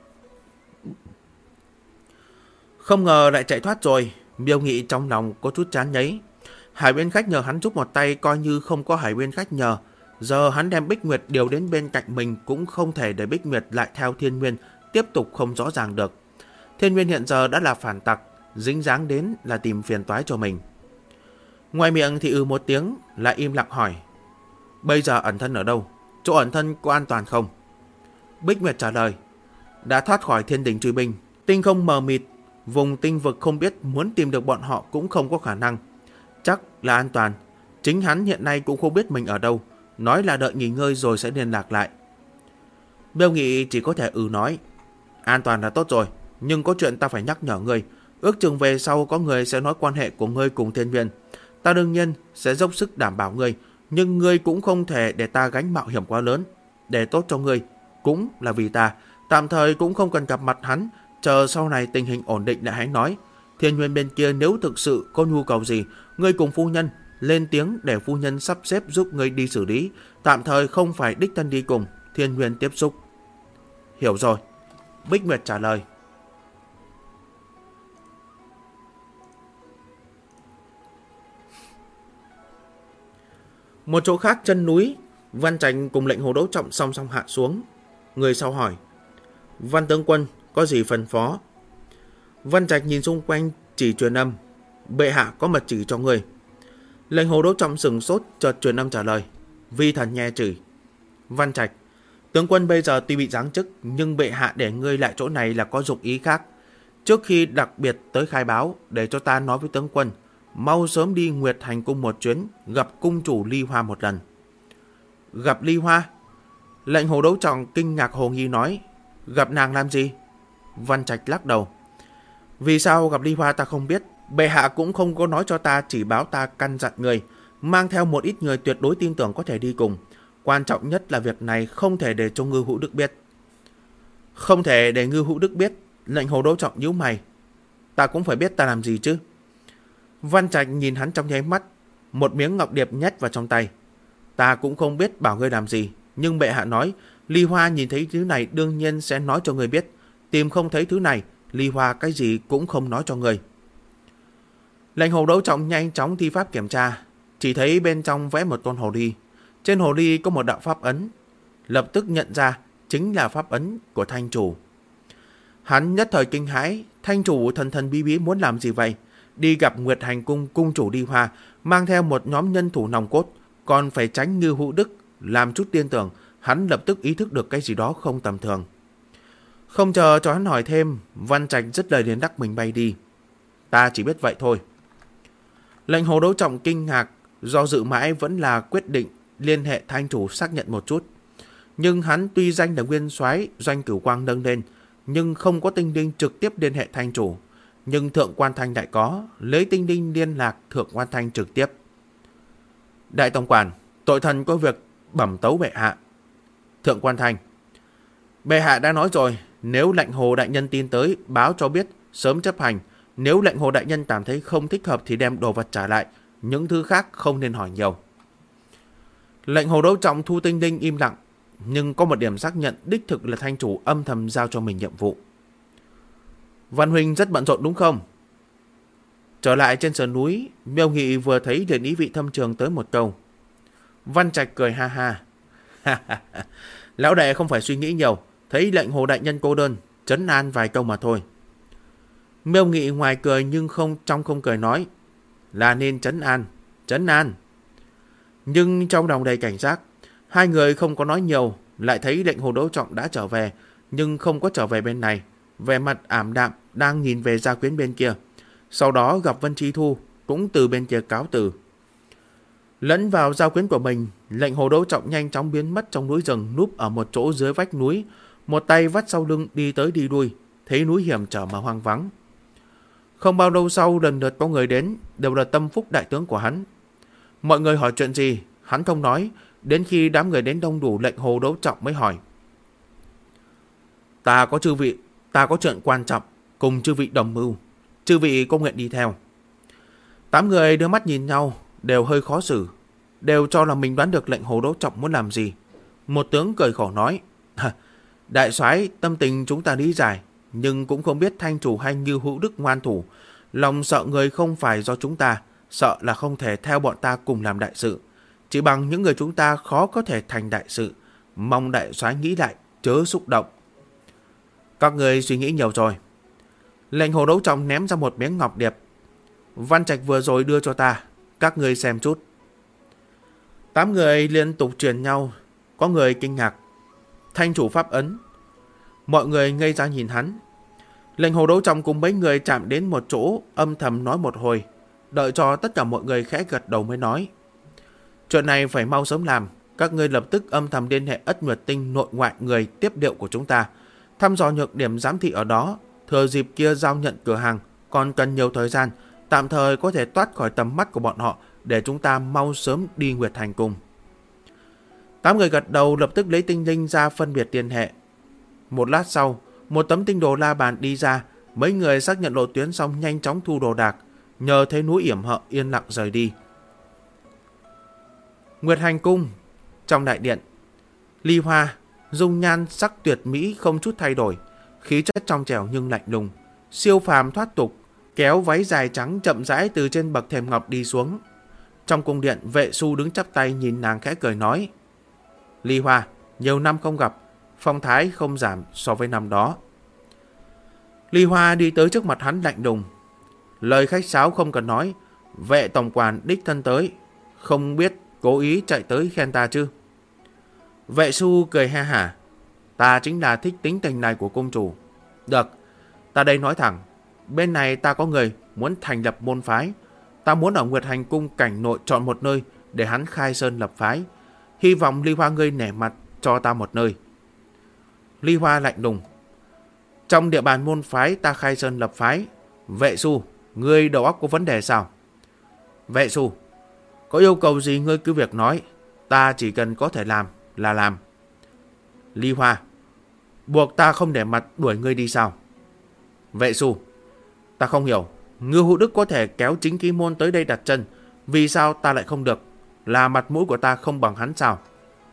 Không ngờ lại chạy thoát rồi. Miêu Nghị trong lòng có chút chán ngấy. Hải Uyên Khách nhờ hắn giúp một tay, coi như không có Hải Uyên Khách nhờ. Giờ hắn đem Bích Nguyệt điều đến bên cạnh mình, cũng không thể để Bích Nguyệt lại theo Thiên Nguyên tiếp tục không rõ ràng được. Thiên Nguyên hiện giờ đã là phản tặc, dính dáng đến là tìm phiền toái cho mình. Ngoài miệng thì một tiếng, lại im lặng hỏi: Bây giờ ẩn thân ở đâu? Chỗ ẩn thân có an toàn không? Bích Nguyệt trả lời: Đã thoát khỏi thiên đình truy binh, tinh không mờ mịt, vùng tinh vực không biết, muốn tìm được bọn họ cũng không có khả năng. Chắc là an toàn. Chính hắn hiện nay cũng không biết mình ở đâu, nói là đợi nghỉ ngơi rồi sẽ liên lạc lại. Miêu Nghị chỉ có thể nói: An toàn là tốt rồi, nhưng có chuyện ta phải nhắc nhở ngươi. Ước chừng về sau có người sẽ nói quan hệ của ngươi cùng Thiên Nguyên. Ta đương nhiên sẽ dốc sức đảm bảo ngươi, nhưng ngươi cũng không thể để ta gánh mạo hiểm quá lớn. Để tốt cho ngươi, cũng là vì ta. Tạm thời cũng không cần gặp mặt hắn, chờ sau này tình hình ổn định lại hãy nói. Thiên Nguyên bên kia nếu thực sự có nhu cầu gì, ngươi cùng phu nhân lên tiếng để phu nhân sắp xếp giúp ngươi đi xử lý. Tạm thời không phải đích thân đi cùng Thiên Nguyên tiếp xúc. Hiểu rồi, Bích Nguyệt trả lời. Một chỗ khác chân núi, Văn Trạch cùng lệnh Hồ Đấu Trọng song song hạ xuống. Người sau hỏi: Văn tướng quân có gì phân phó? Văn Trạch nhìn xung quanh, chỉ truyền âm: Bệ hạ có mật chỉ cho người. Lệnh Hồ Đấu Trọng sửng sốt, chợt truyền âm trả lời: Vi thần nghe chỉ. Văn Trạch: Tướng quân bây giờ tuy bị giáng chức, nhưng bệ hạ để ngươi lại chỗ này là có dụng ý khác. Trước khi đặc biệt tới khai báo, để cho ta nói với tướng quân, mau sớm đi Nguyệt Hành cung một chuyến, gặp cung chủ Ly Hoa một lần. Gặp Ly Hoa? Lệnh Hồ Đấu Trọng kinh ngạc hồ nghi nói: Gặp nàng làm gì? Văn Trạch lắc đầu: Vì sao gặp Ly Hoa ta không biết. Bệ hạ cũng không có nói cho ta, chỉ báo ta căn dặn người mang theo một ít người tuyệt đối tin tưởng có thể đi cùng. Quan trọng nhất là việc này không thể để cho Ngư Hữu Đức biết. Không thể để Ngư Hữu Đức biết? Lệnh Hồ Đấu Trọng nhíu mày: Ta cũng phải biết ta làm gì chứ. Văn Trạch nhìn hắn trong nháy mắt, một miếng ngọc điệp nhét vào trong tay: Ta cũng không biết bảo ngươi làm gì, nhưng bệ hạ nói Ly Hoa nhìn thấy thứ này đương nhiên sẽ nói cho ngươi biết. Tìm không thấy thứ này, Ly Hoa cái gì cũng không nói cho ngươi. Lệnh Hồ Đấu Trọng nhanh chóng thi pháp kiểm tra, chỉ thấy bên trong vẽ một con hồ ly. Trên hồ ly có một đạo pháp ấn, lập tức nhận ra chính là pháp ấn của Thanh Chủ. Hắn nhất thời kinh hãi, Thanh Chủ thần thần bí bí muốn làm gì vậy? Đi gặp Nguyệt Hành cung cung chủ Ly Hoa, mang theo một nhóm nhân thủ nòng cốt, còn phải tránh Ngư Hữu Đức. Làm chút tiên tưởng, hắn lập tức ý thức được cái gì đó không tầm thường. Không chờ cho hắn hỏi thêm, Văn Trạch dứt lời liền đắc mình bay đi. Ta chỉ biết vậy thôi. Lệnh Hồ Đấu Trọng kinh ngạc, do dự mãi vẫn là quyết định liên hệ Thanh Chủ xác nhận một chút. Nhưng hắn tuy danh là nguyên soái doanh Cửu Quang nâng lên, nhưng không có tinh linh trực tiếp liên hệ Thanh Chủ. Nhưng Thượng Quan Thanh đại có, lấy tinh linh liên lạc Thượng Quan Thanh trực tiếp. Đại tổng quản, tội thần có việc bẩm tấu bệ hạ. Thượng Quan Thanh: Bệ hạ đã nói rồi, nếu lệnh Hồ đại nhân tin tới, báo cho biết, sớm chấp hành. Nếu lệnh Hồ đại nhân cảm thấy không thích hợp thì đem đồ vật trả lại, những thứ khác không nên hỏi nhiều. Lệnh Hồ Đấu Trọng thu tinh linh im lặng, nhưng có một điểm xác nhận đích thực là Thanh Chủ âm thầm giao cho mình nhiệm vụ. Văn huynh rất bận rộn đúng không? Trở lại trên sườn núi, Miêu Nghị vừa thấy liền ý vị thâm trường tới một câu. Văn Trạch cười ha ha. Lão đệ không phải suy nghĩ nhiều, thấy lệnh Hồ đại nhân cô đơn, trấn an vài câu mà thôi. Miêu Nghị ngoài cười nhưng trong không cười nói. Là nên trấn an, trấn an. Nhưng trong lòng đầy cảnh giác, hai người không có nói nhiều, lại thấy lệnh Hồ Đấu Trọng đã trở về, nhưng không có trở về bên này, vẻ mặt ảm đạm đang nhìn về gia quyến bên kia. Sau đó gặp Vân Chi Thu cũng từ bên kia cáo từ. Lẫn vào gia quyến của mình, lệnh Hồ Đấu Trọng nhanh chóng biến mất trong núi rừng, núp ở một chỗ dưới vách núi, một tay vắt sau lưng đi tới đi lui, thấy núi hiểm trở mà hoang vắng. Không bao lâu sau lần lượt có người đến, đều là tâm phúc đại tướng của hắn. Mọi người hỏi chuyện gì, hắn không nói, đến khi đám người đến đông đủ lệnh Hồ Đấu Trọng mới hỏi. Ta có chuyện quan trọng, cùng chư vị đồng mưu, chư vị có nguyện đi theo. 8 người đưa mắt nhìn nhau, đều hơi khó xử, đều cho là mình đoán được lệnh Hồ Đấu Trọng muốn làm gì. Một tướng cười khổ nói, đại soái tâm tình chúng ta lý giải, nhưng cũng không biết Thanh chủ hay Như Hữu Đức ngoan thủ, lòng sợ người không phải do chúng ta, sợ là không thể theo bọn ta cùng làm đại sự. Chỉ bằng những người chúng ta khó có thể thành đại sự, mong đại soái nghĩ lại, chớ xúc động. Các người suy nghĩ nhiều rồi. Lệnh Hồ Đấu Trọng ném ra một miếng ngọc điệp. Văn Trạch vừa rồi đưa cho ta, các người xem chút. 8 người liên tục truyền nhau, có người kinh ngạc. Thanh chủ pháp ấn. Mọi người ngây ra nhìn hắn. Lệnh Hồ Đấu Trọng cùng mấy người chạm đến một chỗ, âm thầm nói một hồi, đợi cho tất cả mọi người khẽ gật đầu mới nói. Chuyện này phải mau sớm làm, các ngươi lập tức âm thầm liên hệ Ất Nguyệt Tinh nội ngoại người tiếp điệu của chúng ta, thăm dò nhược điểm giám thị ở đó, thừa dịp kia giao nhận cửa hàng, còn cần nhiều thời gian, tạm thời có thể thoát khỏi tầm mắt của bọn họ để chúng ta mau sớm đi Nguyệt Thành cùng. 8 người gật đầu lập tức lấy tinh linh ra phân biệt liên hệ. Một lát sau, một tấm tinh đồ la bàn đi ra, mấy người xác nhận lộ tuyến xong nhanh chóng thu đồ đạc, nhờ thấy núi yểm hợ yên lặng rời đi. Nguyệt Hành cung, trong đại điện, Ly Hoa, dung nhan sắc tuyệt mỹ không chút thay đổi, khí chất trong trẻo nhưng lạnh lùng, siêu phàm thoát tục, kéo váy dài trắng chậm rãi từ trên bậc thềm ngọc đi xuống. Trong cung điện, Vệ Su đứng chắp tay nhìn nàng khẽ cười nói: Ly Hoa, nhiều năm không gặp, phong thái không giảm so với năm đó. Ly Hoa đi tới trước mặt hắn lạnh lùng: Lời khách sáo không cần nói, Vệ tổng quản đích thân tới, không biết cố ý chạy tới khen ta chứ? Vệ Su cười ha hả: Ta chính là thích tính tình này của cung chủ. Được, ta đây nói thẳng, bên này ta có người muốn thành lập môn phái, ta muốn ở Nguyệt Hành cung cảnh nội chọn một nơi để hắn khai sơn lập phái, hy vọng Ly Hoa ngươi nể mặt cho ta một nơi. Ly Hoa lạnh lùng: Trong địa bàn môn phái ta khai sơn lập phái, Vệ Su, ngươi đầu óc có vấn đề sao? Vệ Su, có yêu cầu gì ngươi cứ việc nói, ta chỉ cần có thể làm là làm. Ly Hoa, buộc ta không để mặt đuổi ngươi đi sao? Vệ Su, ta không hiểu, Ngư Hữu Đức có thể kéo Chính Khí Môn tới đây đặt chân, vì sao ta lại không được? Là mặt mũi của ta không bằng hắn sao?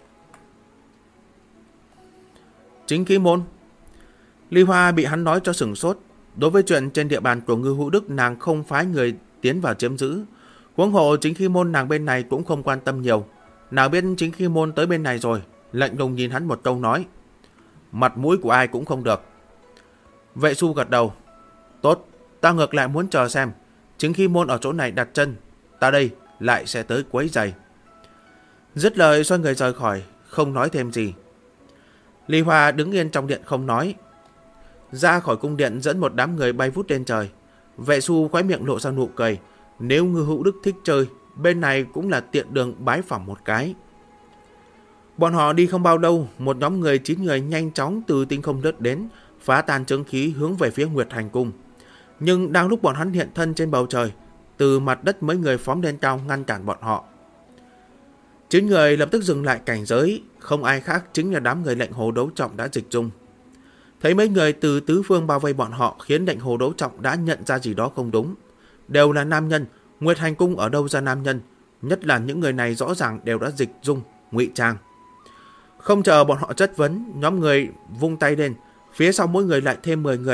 Chính Khí Môn? Ly Hoa bị hắn nói cho sửng sốt. Đối với chuyện trên địa bàn của Ngư Hữu Đức, nàng không phái người tiến vào chiếm giữ. Huống hộ Chính Khí Môn nàng bên này cũng không quan tâm nhiều. Nào biết Chính Khí Môn tới bên này rồi, lạnh lùng nhìn hắn một câu nói: Mặt mũi của ai cũng không được. Vệ Su gật đầu: Tốt, ta ngược lại muốn chờ xem Chính Khí Môn ở chỗ này đặt chân, ta đây lại sẽ tới quấy rầy. Dứt lời xoay người rời khỏi, không nói thêm gì. Ly Hoa đứng yên trong điện không nói. Ra khỏi cung điện dẫn một đám người bay vút lên trời. Vệ Su khóe miệng lộ ra nụ cười. Nếu Ngư Hữu Đức thích chơi, bên này cũng là tiện đường bái phỏng một cái. Bọn họ đi không bao lâu, một nhóm người 9 người nhanh chóng từ tinh không lướt đến, phá tan chướng khí hướng về phía Nguyệt Hành cung. Nhưng đang lúc bọn hắn hiện thân trên bầu trời, từ mặt đất mấy người phóng lên cao ngăn cản bọn họ. 9 người lập tức dừng lại cảnh giới, không ai khác chính là đám người lệnh Hồ Đấu Trọng đã dịch dung. Thấy mấy người từ tứ phương bao vây bọn họ khiến lệnh Hồ Đấu Trọng đã nhận ra gì đó không đúng. Đều là nam nhân, Nguyệt Hành cung ở đâu ra nam nhân, nhất là những người này rõ ràng đều đã dịch dung, ngụy trang. Không chờ bọn họ chất vấn, nhóm người vung tay lên, phía sau mỗi người lại thêm 10 người,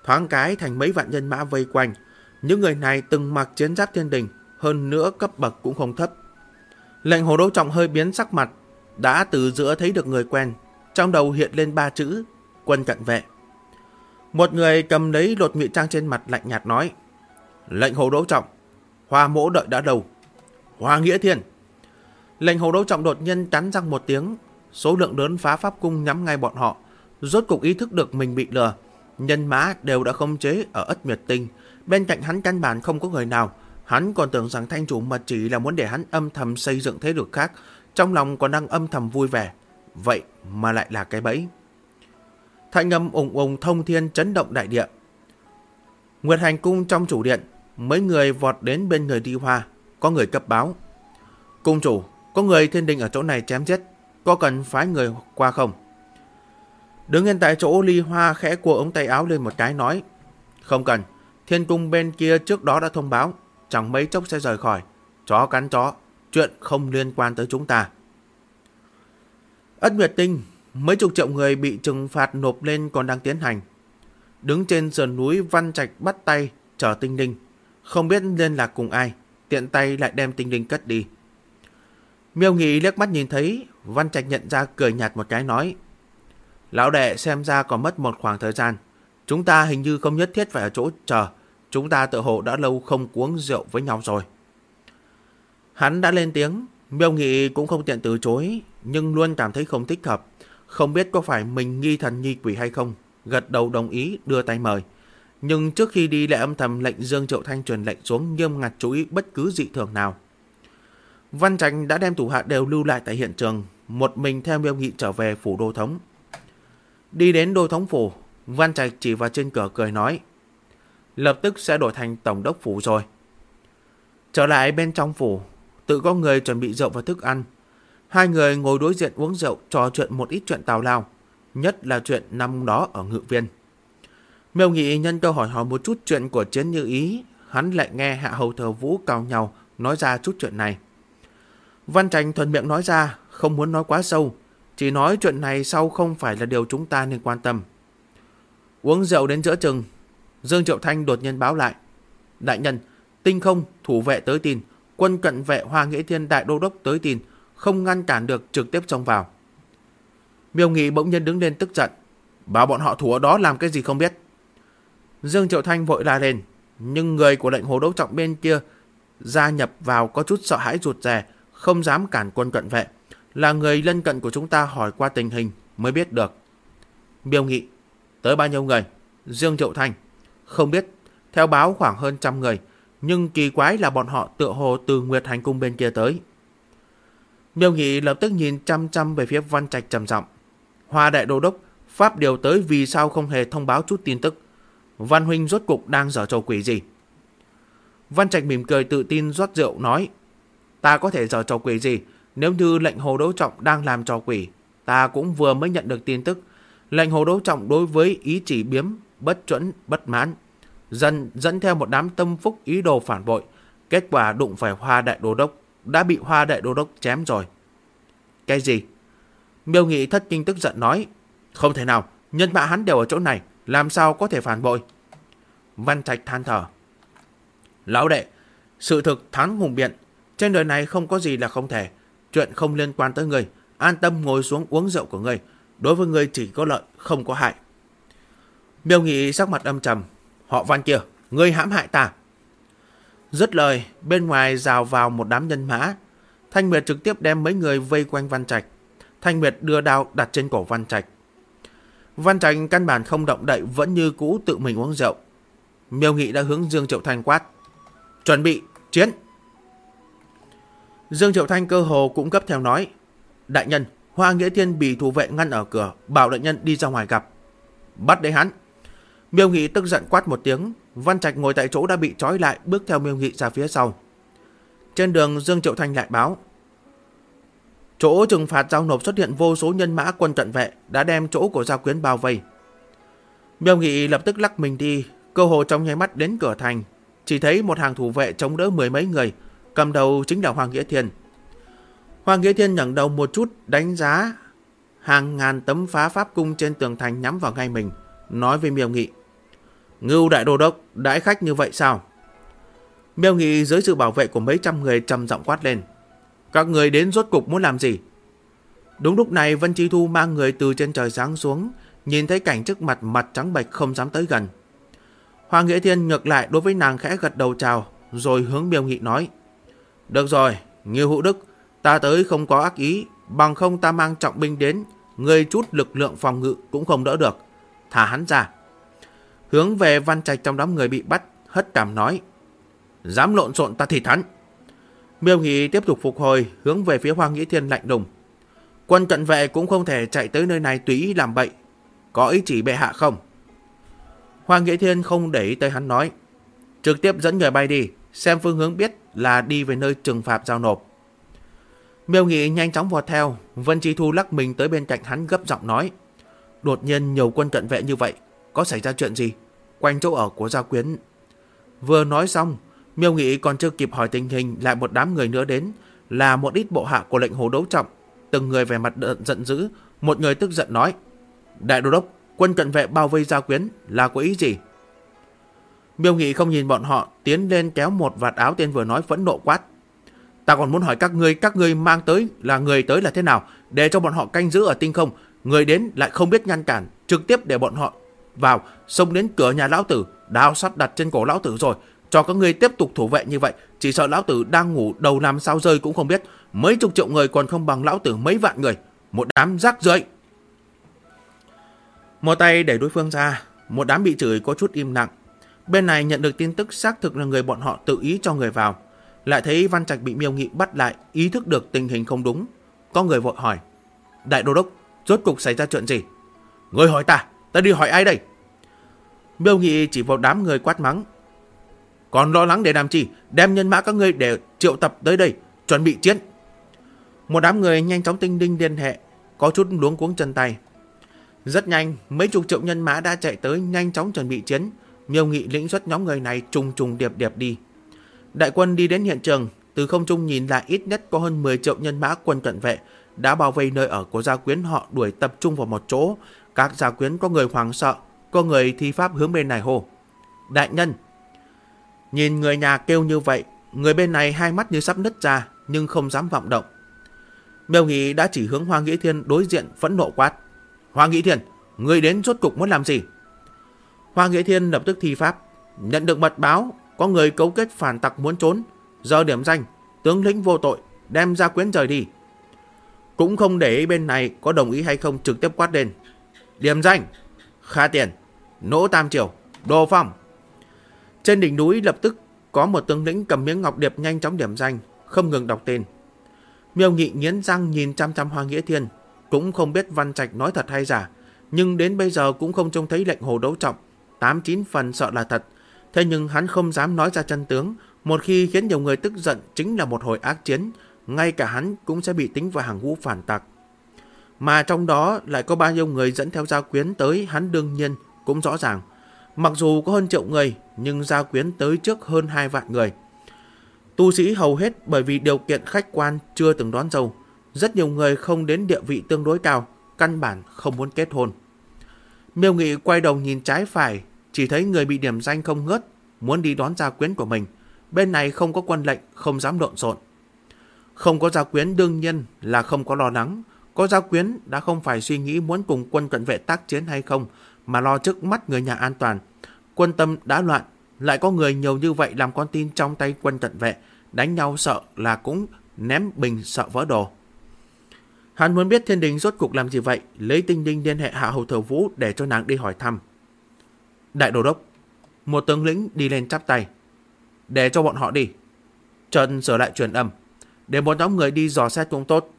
thoáng cái thành mấy vạn nhân mã vây quanh. Những người này từng mặc chiến giáp thiên đình, hơn nữa cấp bậc cũng không thấp. Lệnh Hồ Đấu Trọng hơi biến sắc mặt, đã từ giữa thấy được người quen, trong đầu hiện lên 3 chữ: quân cận vệ. Một người cầm lấy lột ngụy trang trên mặt lạnh nhạt nói: lệnh Hồ Đấu Trọng, Hoa mỗ đợi đã lâu. Hoa Nghĩa Thiên. Lệnh Hồ Đấu Trọng đột nhiên cắn răng một tiếng, số lượng lớn phá pháp cung nhắm ngay bọn họ. Rốt cục ý thức được mình bị lừa, nhân mã đều đã khống chế ở Ất Nguyệt Tinh, bên cạnh hắn căn bản không có người nào. Hắn còn tưởng rằng thanh chủ mà chỉ là muốn để hắn âm thầm xây dựng thế lực khác, trong lòng còn đang âm thầm vui vẻ, vậy mà lại là cái bẫy. Thanh âm ùng ùng thông thiên chấn động đại địa. Nguyệt Hành Cung trong chủ điện, mấy người vọt đến bên người Đi Hoa. Có người cấp báo: cung chủ, có người thiên đình ở chỗ này chém giết, có cần phái người qua không? Đứng yên tại chỗ, Ly Hoa khẽ cua ống tay áo lên một cái nói: không cần, thiên cung bên kia trước đó đã thông báo, chẳng mấy chốc sẽ rời khỏi. Chó cắn chó, chuyện không liên quan tới chúng ta. Ất Nguyệt Tinh, mấy chục triệu người bị trừng phạt nộp lên còn đang tiến hành. Đứng trên sườn núi, Văn Trạch bắt tay chở tinh linh, không biết liên lạc cùng ai, tiện tay lại đem tinh linh cất đi. Miêu Nghị liếc mắt nhìn thấy, Văn Trạch nhận ra, cười nhạt một cái nói: lão đệ xem ra còn mất một khoảng thời gian, chúng ta hình như không nhất thiết phải ở chỗ chờ, chúng ta tự hồ đã lâu không uống rượu với nhau rồi. Hắn đã lên tiếng, Miêu Nghị cũng không tiện từ chối, nhưng luôn cảm thấy không thích hợp, không biết có phải mình nghi thần nghi quỷ hay không, gật đầu đồng ý, đưa tay mời. Nhưng trước khi đi lại âm thầm lệnh Dương Triệu Thanh truyền lệnh xuống, nghiêm ngặt chú ý bất cứ dị thường nào. Văn Trạch đã đem thủ hạ đều lưu lại tại hiện trường, một mình theo Miêu Nghị trở về phủ đô thống. Đi đến đô thống phủ, Văn Trạch chỉ vào trên cửa cười nói: lập tức sẽ đổi thành tổng đốc phủ rồi. Trở lại bên trong phủ, tự có người chuẩn bị rượu và thức ăn. Hai người ngồi đối diện uống rượu, trò chuyện một ít chuyện tào lao, nhất là chuyện năm đó ở Ngự Viên. Miêu Nghị nhân câu hỏi một chút chuyện của Chiến Như Ý, hắn lại nghe Hạ Hầu Thờ Vũ cào nhau nói ra chút chuyện này. Văn Trạch thuận miệng nói ra, không muốn nói quá sâu, chỉ nói chuyện này sau không phải là điều chúng ta nên quan tâm. Uống rượu đến giữa chừng, Dương Triệu Thanh đột nhiên báo lại: đại nhân, Tinh Không thủ vệ tới tin, quân cận vệ Hoa Nghĩa Thiên đại đô đốc tới tin, không ngăn cản được, trực tiếp xông vào. Miêu Nghị bỗng nhiên đứng lên tức giận: bảo bọn họ thủ ở đó làm cái gì không biết. Dương Triệu Thanh vội la lên, nhưng người của lệnh Hồ Đấu Trọng bên kia gia nhập vào có chút sợ hãi rụt rè, không dám cản quân cận vệ. Là người lân cận của chúng ta hỏi qua tình hình mới biết được. Miêu Nghị: tới bao nhiêu người? Dương Triệu Thanh: không biết, theo báo khoảng hơn 100 người, nhưng kỳ quái là bọn họ tựa hồ từ Nguyệt Hành Cung bên kia tới. Miêu Nghị lập tức nhìn chăm chăm về phía Văn Trạch trầm giọng: Hoa đại đô đốc, pháp điều tới vì sao không hề thông báo chút tin tức? Văn huynh rốt cục đang giở trò quỷ gì? Văn Trạch mỉm cười tự tin rót rượu nói: ta có thể giở trò quỷ gì? Nếu như lệnh Hồ Đấu Trọng đang làm trò quỷ, ta cũng vừa mới nhận được tin tức. Lệnh Hồ Đấu Trọng đối với ý chỉ biếm, bất chuẩn, bất mãn, dần dẫn theo một đám tâm phúc ý đồ phản bội. Kết quả đụng phải Hoa đại đô đốc, đã bị Hoa đại đô đốc chém rồi. Cái gì? Miêu Nghị thất kinh tức giận nói: không thể nào, nhân mã hắn đều ở chỗ này, làm sao có thể phản bội? Văn Trạch than thở: lão đệ, sự thực thắng hùng biện, trên đời này không có gì là không thể. Chuyện không liên quan tới người, an tâm ngồi xuống uống rượu của người, đối với người chỉ có lợi, không có hại. Miêu Nghị sắc mặt âm trầm: họ Văn kia, ngươi hãm hại ta. Dứt lời, bên ngoài rào vào một đám nhân mã. Thanh Nguyệt trực tiếp đem mấy người vây quanh Văn Trạch. Thanh Nguyệt đưa đao đặt trên cổ Văn Trạch. Văn Trạch căn bản không động đậy, vẫn như cũ tự mình uống rượu. Miêu Nghị đã hướng Dương Triệu Thanh quát: chuẩn bị, chiến! Dương Triệu Thanh cơ hồ cũng cấp theo nói: đại nhân, Hoa Nghĩa Thiên bị thủ vệ ngăn ở cửa, bảo đại nhân đi ra ngoài gặp. Bắt lấy hắn! Miêu Nghị tức giận quát một tiếng. Văn Trạch ngồi tại chỗ đã bị trói lại, bước theo Miêu Nghị ra phía sau. Trên đường, Dương Triệu Thanh lại báo: chỗ trừng phạt giao nộp xuất hiện vô số nhân mã quân cận vệ, đã đem chỗ của Gia Quyến bao vây. Miêu Nghị lập tức lắc mình đi, cơ hồ trong nháy mắt đến cửa thành, chỉ thấy một hàng thủ vệ chống đỡ 10 mấy người, cầm đầu chính là Hoa Nghĩa Thiên. Hoa Nghĩa Thiên ngẩng đầu một chút, đánh giá hàng ngàn tấm phá pháp cung trên tường thành nhắm vào ngay mình, nói với Miêu Nghị: Ngưu đại đô đốc, đãi khách như vậy sao? Miêu Nghị dưới sự bảo vệ của mấy trăm người trầm giọng quát lên. Các người đến rốt cục muốn làm gì? Đúng lúc này Vân Chi Thu mang người từ trên trời giáng xuống, nhìn thấy cảnh trước mặt, mặt trắng bệch không dám tới gần. Hoàng Nghĩa Thiên ngược lại đối với nàng khẽ gật đầu chào, rồi hướng Miêu Nghị nói. Được rồi, Ngưu Hữu Đức, ta tới không có ác ý, bằng không ta mang trọng binh đến, người chút lực lượng phòng ngự cũng không đỡ được. Thả hắn ra. Hướng về Văn Trạch trong đám người bị bắt, hất cảm nói. Dám lộn xộn ta thịt hắn. Miêu Nghị tiếp tục phục hồi, hướng về phía Hoàng Nghĩa Thiên lạnh lùng. Quân cận vệ cũng không thể chạy tới nơi này tùy ý làm bậy. Có ý chỉ bệ hạ không? Hoàng Nghĩa Thiên không để ý tới hắn nói. Trực tiếp dẫn người bay đi, xem phương hướng biết là đi về nơi trừng phạt giao nộp. Miêu Nghị nhanh chóng vọt theo, Vân Chi Thu lắc mình tới bên cạnh hắn gấp giọng nói. Đột nhiên nhiều quân cận vệ như vậy, có xảy ra chuyện gì? Quanh chỗ ở của Gia Quyến. Vừa nói xong, Miêu Nghị còn chưa kịp hỏi tình hình, lại một đám người nữa đến, là một ít bộ hạ của lệnh Hồ Đấu Trọng. Từng người vẻ mặt giận dữ, một người tức giận nói. Đại đô đốc, quân cận vệ bao vây Gia Quyến là có ý gì? Miêu Nghị không nhìn bọn họ, tiến lên kéo một vạt áo tên vừa nói phẫn nộ quát. Ta còn muốn hỏi các ngươi mang tới là thế nào, để cho bọn họ canh giữ ở tinh không, người đến lại không biết ngăn cản, trực tiếp để bọn họ vào, xông đến cửa nhà lão tử, đao sắt đặt trên cổ lão tử rồi, cho các ngươi tiếp tục thủ vệ như vậy, chỉ sợ lão tử đang ngủ đầu năm sao rơi cũng không biết, mấy chục triệu người còn không bằng lão tử mấy vạn người, một đám rác rưởi. Một tay đẩy đối phương ra, một đám bị chửi có chút im lặng. Bên này nhận được tin tức xác thực là người bọn họ tự ý cho người vào, lại thấy Văn Trạch bị Miêu Nghị bắt lại, ý thức được tình hình không đúng, có người vội hỏi. Đại đô đốc, rốt cục xảy ra chuyện gì? Người hỏi ta đi hỏi ai đây? Miêu Nghị chỉ vào đám người quát mắng. Còn lo lắng để làm chi, đem nhân mã các ngươi để triệu tập tới đây, chuẩn bị chiến. Một đám người nhanh chóng tinh đinh liên hệ, có chút luống cuống chân tay. Rất nhanh, mấy chục triệu nhân mã đã chạy tới nhanh chóng chuẩn bị chiến. Miêu Nghị lĩnh xuất nhóm người này trùng trùng điệp điệp đi. Đại quân đi đến hiện trường, từ không trung nhìn lại ít nhất có hơn 10 triệu nhân mã quân cận vệ đã bao vây nơi ở của Gia Quyến, họ đuổi tập trung vào một chỗ. Các Gia Quyến có người hoảng sợ, có người thi pháp hướng bên này hô. Đại nhân! Nhìn người nhà kêu như vậy, người bên này hai mắt như sắp nứt ra, nhưng không dám vọng động. Miêu Nghị đã chỉ hướng Hoàng Nghĩa Thiên đối diện phẫn nộ quát. Hoàng Nghĩa Thiên, người đến rốt cục muốn làm gì? Hoàng Nghĩa Thiên lập tức thi pháp, nhận được mật báo, có người cấu kết phản tặc muốn trốn, giờ điểm danh, tướng lĩnh vô tội, đem Gia Quyến rời đi. Cũng không để ý bên này có đồng ý hay không, trực tiếp quát lên. Điểm danh, Kha Tiền, Nỗ Tam Triều, Đồ Phong. Trên đỉnh núi lập tức có một tướng lĩnh cầm miếng ngọc điệp nhanh chóng điểm danh, không ngừng đọc tên. Miêu Nghị nghiến răng nhìn chăm chăm Hoàng Nghĩa Thiên, cũng không biết Văn Trạch nói thật hay giả, nhưng đến bây giờ cũng không trông thấy lệnh Hồ Đấu Trọng, 89 phần sợ là thật. Thế nhưng hắn không dám nói ra chân tướng, một khi khiến nhiều người tức giận chính là một hồi ác chiến, ngay cả hắn cũng sẽ bị tính vào hàng ngũ phản tặc. Mà trong đó lại có bao nhiêu người dẫn theo Gia Quyến tới, hắn đương nhiên cũng rõ ràng. Mặc dù có hơn triệu người, nhưng Gia Quyến tới trước hơn 2 vạn người. Tu sĩ hầu hết bởi vì điều kiện khách quan chưa từng đón dâu. Rất nhiều người không đến địa vị tương đối cao, căn bản không muốn kết hôn. Miêu Nghị quay đầu nhìn trái phải, chỉ thấy người bị điểm danh không ngớt, muốn đi đón Gia Quyến của mình. Bên này không có quân lệnh, không dám lộn xộn. Không có Gia Quyến đương nhiên là không có lo lắng. Có Gia Quyến đã không phải suy nghĩ muốn cùng quân cận vệ tác chiến hay không, mà lo trước mắt người nhà an toàn. Quân tâm đã loạn, lại có người nhiều như vậy làm con tin trong tay quân cận vệ, đánh nhau sợ là cũng ném bình sợ vỡ đồ. Hắn muốn biết Thiên Đình rốt cục làm gì vậy, lấy Tinh Đinh liên hệ Hạ Hầu Thừa Vũ để cho nàng đi hỏi thăm. Đại đô đốc, một tướng lĩnh đi lên chắp tay. Để cho bọn họ đi. Trần sửa lại truyền âm, để một nhóm người đi dò xét cũng tốt.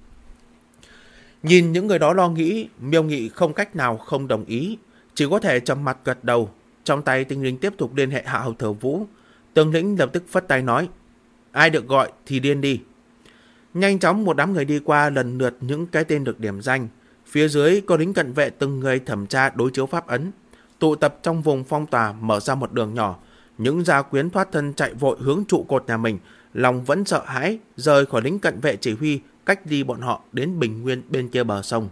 Nhìn những người đó lo nghĩ, Miêu Nghị không cách nào không đồng ý, chỉ có thể trầm mặt gật đầu. Trong tay Tinh Linh tiếp tục liên hệ Hạ Hầu Thừa Vũ. Tướng lĩnh lập tức phất tay nói, ai được gọi thì điên đi. Nhanh chóng một đám người đi qua lần lượt những cái tên được điểm danh. Phía dưới có lính cận vệ từng người thẩm tra đối chiếu pháp ấn, tụ tập trong vùng phong tỏa mở ra một đường nhỏ. Những Gia Quyến thoát thân chạy vội hướng trụ cột nhà mình, lòng vẫn sợ hãi, rời khỏi lính cận vệ chỉ huy, cách đi bọn họ đến Bình Nguyên bên kia bờ sông.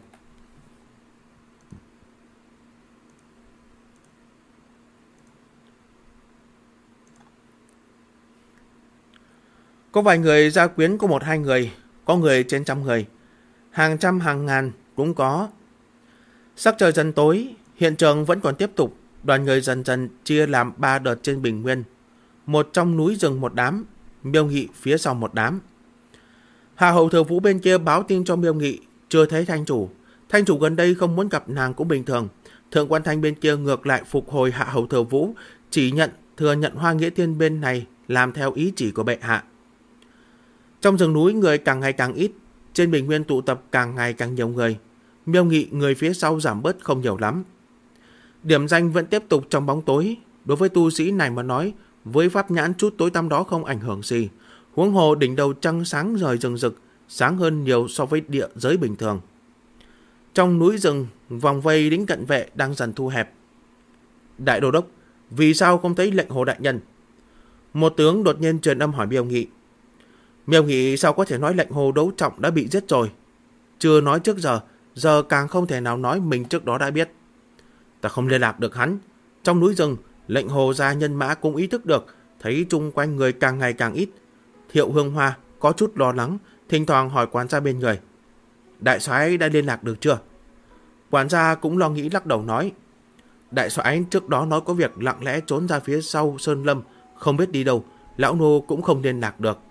Có vài người gia quyến có 1-2 người, có người trên trăm người, hàng trăm hàng ngàn cũng có. Sắc trời dần tối, hiện trường vẫn còn tiếp tục, đoàn người dần dần chia làm 3 đợt trên bình nguyên. Một trong núi rừng một đám, Miêu Nghị phía sau một đám. Hạ hầu Thừa Vũ bên kia báo tin cho Miêu Nghị, chưa thấy thanh chủ. Thanh chủ gần đây không muốn gặp nàng cũng bình thường. Thượng quan Thanh bên kia ngược lại phục hồi Hạ hầu Thừa Vũ, chỉ thừa nhận Hoa Nghĩa Thiên bên này làm theo ý chỉ của bệ hạ. Trong rừng núi người càng ngày càng ít, trên bình nguyên tụ tập càng ngày càng nhiều người. Miêu Nghị người phía sau giảm bớt không nhiều lắm. Điểm danh vẫn tiếp tục trong bóng tối. Đối với tu sĩ này mà nói, với pháp nhãn chút tối tăm đó không ảnh hưởng gì. Huống hồ đỉnh đầu trăng sáng rời rừng rực, sáng hơn nhiều so với địa giới bình thường. Trong núi rừng, vòng vây lính cận vệ đang dần thu hẹp. Đại đô đốc, vì sao không thấy lệnh Hồ đại nhân? Một tướng đột nhiên truyền âm hỏi Miêu Nghị. Miêu Nghị sao có thể nói lệnh Hồ đấu trọng đã bị giết rồi? Chưa nói trước giờ, giờ càng không thể nào nói mình trước đó đã biết. Ta không liên lạc được hắn. Trong núi rừng, lệnh Hồ gia nhân mã cũng ý thức được, thấy chung quanh người càng ngày càng ít. Thiệu Hương Hoa có chút lo lắng, thỉnh thoảng hỏi quản gia bên người. Đại soái đã liên lạc được chưa? Quản gia cũng lo nghĩ lắc đầu nói. Đại soái trước đó nói có việc lặng lẽ trốn ra phía sau Sơn Lâm, không biết đi đâu, lão nô cũng không liên lạc được.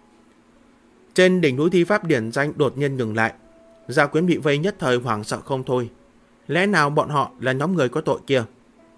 Trên đỉnh núi thi pháp điển danh đột nhiên ngừng lại. Gia quyến bị vây nhất thời hoảng sợ không thôi. Lẽ nào bọn họ là nhóm người có tội kia?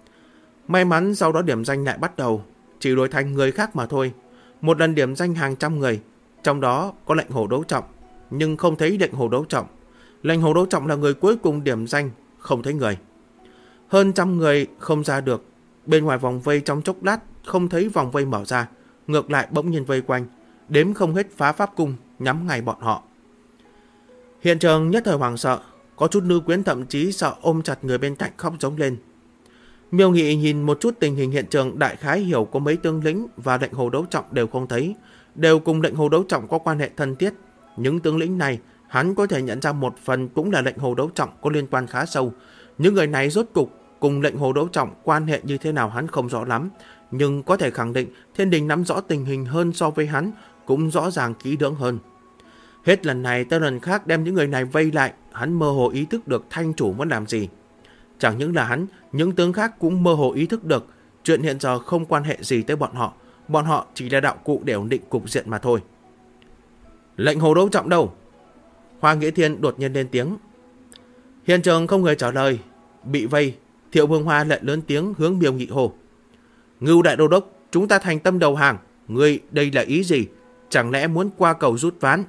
May mắn sau đó điểm danh lại bắt đầu, chỉ đổi thành người khác mà thôi. Một lần điểm danh hàng trăm người, trong đó có lệnh Hồ đấu trọng, nhưng không thấy lệnh Hồ đấu trọng. Lệnh Hồ đấu trọng là người cuối cùng điểm danh, không thấy người. Hơn trăm người không ra được. Bên ngoài vòng vây trong chốc lát không thấy vòng vây mở ra, ngược lại bỗng nhiên vây quanh, đếm không hết phá pháp cung nhắm ngay bọn họ. Hiện trường nhất thời hoảng sợ, có chút nữ quyến thậm chí sợ ôm chặt người bên cạnh khóc giống lên. Miêu Nghị nhìn một chút tình hình hiện trường, đại khái hiểu có mấy tướng lĩnh và lệnh Hồ đấu trọng đều không thấy, đều cùng lệnh Hồ đấu trọng có quan hệ thân thiết. Những tướng lĩnh này hắn có thể nhận ra một phần cũng là lệnh Hồ đấu trọng có liên quan khá sâu. Những người này rốt cục cùng lệnh Hồ đấu trọng quan hệ như thế nào hắn không rõ lắm, nhưng có thể khẳng định Thiên Đình nắm rõ tình hình hơn so với hắn, cũng rõ ràng kỹ lưỡng hơn. Hết lần này tới lần khác đem những người này vây lại, hắn mơ hồ ý thức được thanh chủ muốn làm gì. Chẳng những là hắn, những tướng khác cũng mơ hồ ý thức được chuyện hiện giờ không quan hệ gì tới bọn họ chỉ là đạo cụ để ổn định cục diện mà thôi. Lệnh Hồ đấu trọng đâu? Hoa Nghĩa Thiên đột nhiên lên tiếng. Hiện trường không người trả lời, bị vây. Thiệu Vương Hoa lại lớn tiếng hướng Miêu Nghị hồ. Ngưu đại đô đốc, chúng ta thành tâm đầu hàng, ngươi đây là ý gì? Chẳng lẽ muốn qua cầu rút ván?